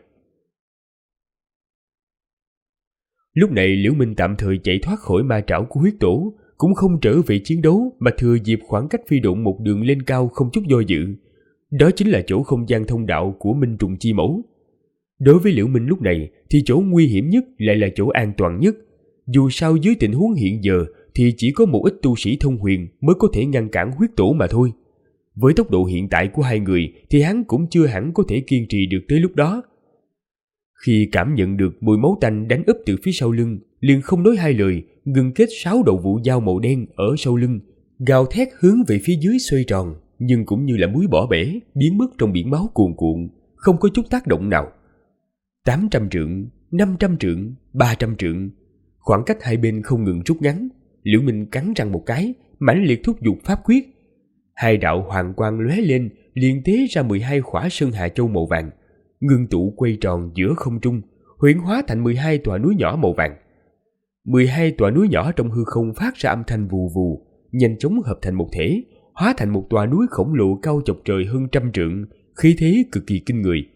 Lúc này Liễu Minh tạm thời chạy thoát khỏi ma trảo của huyết tổ, cũng không trở về chiến đấu mà thừa dịp khoảng cách phi độn một đường lên cao không chút do dự. Đó chính là chỗ không gian thông đạo của Minh Trùng Chi Mẫu. Đối với Liễu Minh lúc này thì chỗ nguy hiểm nhất lại là chỗ an toàn nhất. Dù sao dưới tình huống hiện giờ thì chỉ có một ít tu sĩ thông huyền mới có thể ngăn cản huyết tổ mà thôi. Với tốc độ hiện tại của hai người thì hắn cũng chưa hẳn có thể kiên trì được tới lúc đó. Khi cảm nhận được mùi máu tanh đánh úp từ phía sau lưng, liền không nói hai lời, ngừng kết 6 đầu vụ dao màu đen ở sau lưng, gào thét hướng về phía dưới xoay tròn, nhưng cũng như là muối bỏ bể, biến mất trong biển máu cuồn cuộn, không có chút tác động nào. 800 trượng, 500 trượng, 300 trượng, khoảng cách hai bên không ngừng rút ngắn. Liễu Minh cắn răng một cái, mãnh liệt thúc giục pháp quyết. Hai đạo hoàng quang lóe lên, liền tế ra 12 khỏa sơn hà châu màu vàng, ngưng tụ quay tròn giữa không trung, huyễn hóa thành 12 tòa núi nhỏ màu vàng. 12 tòa núi nhỏ trong hư không phát ra âm thanh vù vù, nhanh chóng hợp thành một thể, hóa thành một tòa núi khổng lồ cao chọc trời hơn 100 trượng, khí thế cực kỳ kinh người.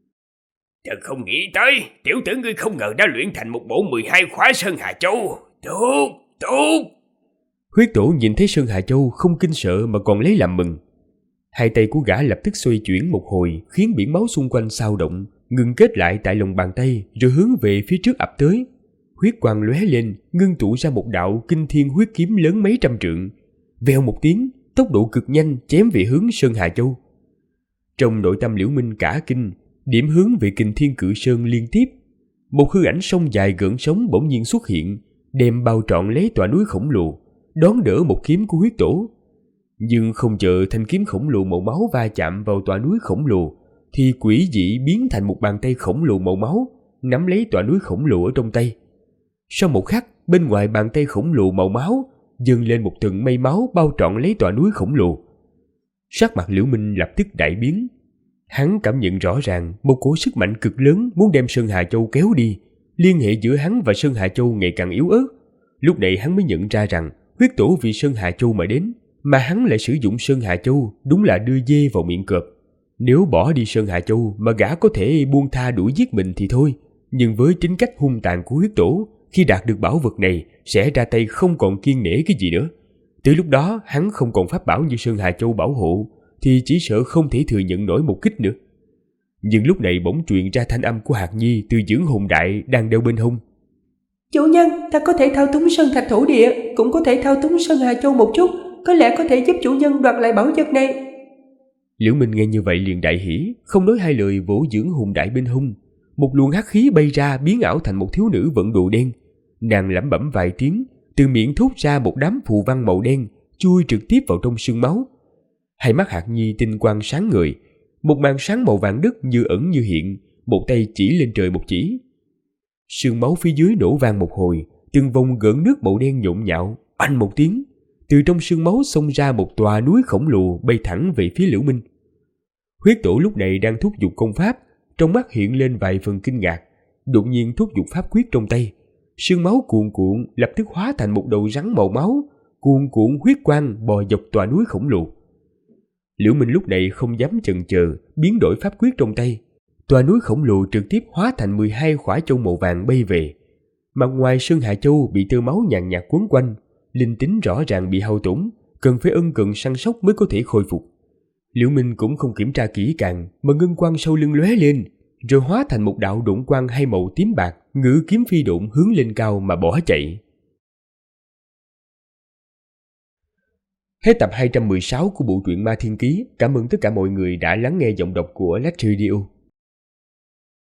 Thật không nghĩ tới, tiểu tử ngươi không ngờ đã luyện thành một bộ 12 khóa Sơn Hà Châu. Tốt, tốt. Huyết Tổ nhìn thấy Sơn Hà Châu không kinh sợ mà còn lấy làm mừng. Hai tay của gã lập tức xoay chuyển một hồi, khiến biển máu xung quanh xao động, ngừng kết lại tại lòng bàn tay, rồi hướng về phía trước ập tới. Huyết quang lóe lên, ngưng tụ ra một đạo kinh thiên huyết kiếm lớn mấy trăm trượng. Vèo một tiếng, tốc độ cực nhanh chém về hướng Sơn Hà Châu. Trong nội tâm Liễu Minh cả kinh, điểm hướng về Kình Thiên Cự Sơn liên tiếp. Một hư ảnh sông dài gợn sóng bỗng nhiên xuất hiện, đem bao trọn lấy tòa núi khổng lồ, đón đỡ một kiếm của Huyết Tổ. Nhưng không chờ thanh kiếm khổng lồ màu máu va chạm vào tòa núi khổng lồ, thì quỷ dị biến thành một bàn tay khổng lồ màu máu, nắm lấy tòa núi khổng lồ ở trong tay. Sau một khắc, bên ngoài bàn tay khổng lồ màu máu dâng lên một tầng mây máu bao trọn lấy tòa núi khổng lồ. Sắc mặt Liễu Minh lập tức đại biến. Hắn cảm nhận rõ ràng một cỗ sức mạnh cực lớn muốn đem Sơn Hà Châu kéo đi. Liên hệ giữa hắn và Sơn Hà Châu ngày càng yếu ớt. Lúc này hắn mới nhận ra rằng Huyết Tổ vì Sơn Hà Châu mà đến, mà hắn lại sử dụng Sơn Hà Châu đúng là đưa dê vào miệng cọp. Nếu bỏ đi Sơn Hà Châu mà gã có thể buông tha đuổi giết mình thì thôi, nhưng với tính cách hung tàn của Huyết Tổ, khi đạt được bảo vật này sẽ ra tay không còn kiêng nể cái gì nữa. Tới lúc đó hắn không còn pháp bảo như Sơn Hà Châu bảo hộ, thì chỉ sợ không thể thừa nhận nổi một kích nữa. Nhưng lúc này bỗng truyền ra thanh âm của Hạc Nhi từ dưỡng hồn đại đang đeo bên hông. Chủ nhân, ta có thể thao túng Sơn Thạch Thổ Địa, cũng có thể thao túng Sơn Hà Châu một chút, có lẽ có thể giúp chủ nhân đoạt lại bảo vật này. Liễu Minh nghe như vậy liền đại hỉ, không nói hai lời vỗ dưỡng hồn đại bên hông. Một luồng hắc khí bay ra biến ảo thành một thiếu nữ vận đồ đen. Nàng lẩm bẩm vài tiếng, từ miệng thốt ra một đám phù văn màu đen, chui trực tiếp vào trong xương máu. Hai mắt Hạc Nhi tinh quang sáng ngời, một màn sáng màu vàng đất như ẩn như hiện, một tay chỉ lên trời một chỉ. Sương máu phía dưới nổ vang một hồi, từng vòng gợn nước màu đen nhộn nhạo, oanh một tiếng, từ trong sương máu xông ra một tòa núi khổng lồ bay thẳng về phía Liễu Minh. Huyết Tổ lúc này đang thúc giục công pháp, trong mắt hiện lên vài phần kinh ngạc, đột nhiên thúc giục pháp quyết trong tay. Sương máu cuồn cuộn lập tức hóa thành một đầu rắn màu máu, cuồn cuộn huyết quang bò dọc tòa núi khổng lồ. Liễu Minh lúc này không dám chần chờ, biến đổi pháp quyết trong tay. Tòa núi khổng lồ trực tiếp hóa thành 12 khỏa châu màu vàng bay về. Mặt ngoài Sơn Hà Châu bị tơ máu nhàn nhạt quấn quanh, linh tính rõ ràng bị hao tổn, cần phải ân cần săn sóc mới có thể khôi phục. Liễu Minh cũng không kiểm tra kỹ càng, mà ngân quang sau lưng lóe lên, rồi hóa thành một đạo độn quang hai màu tím bạc, ngự kiếm phi độn hướng lên cao mà bỏ chạy. Hết tập 216 của bộ truyện Ma Thiên Ký. Cảm ơn tất cả mọi người đã lắng nghe giọng đọc của Lách Radio.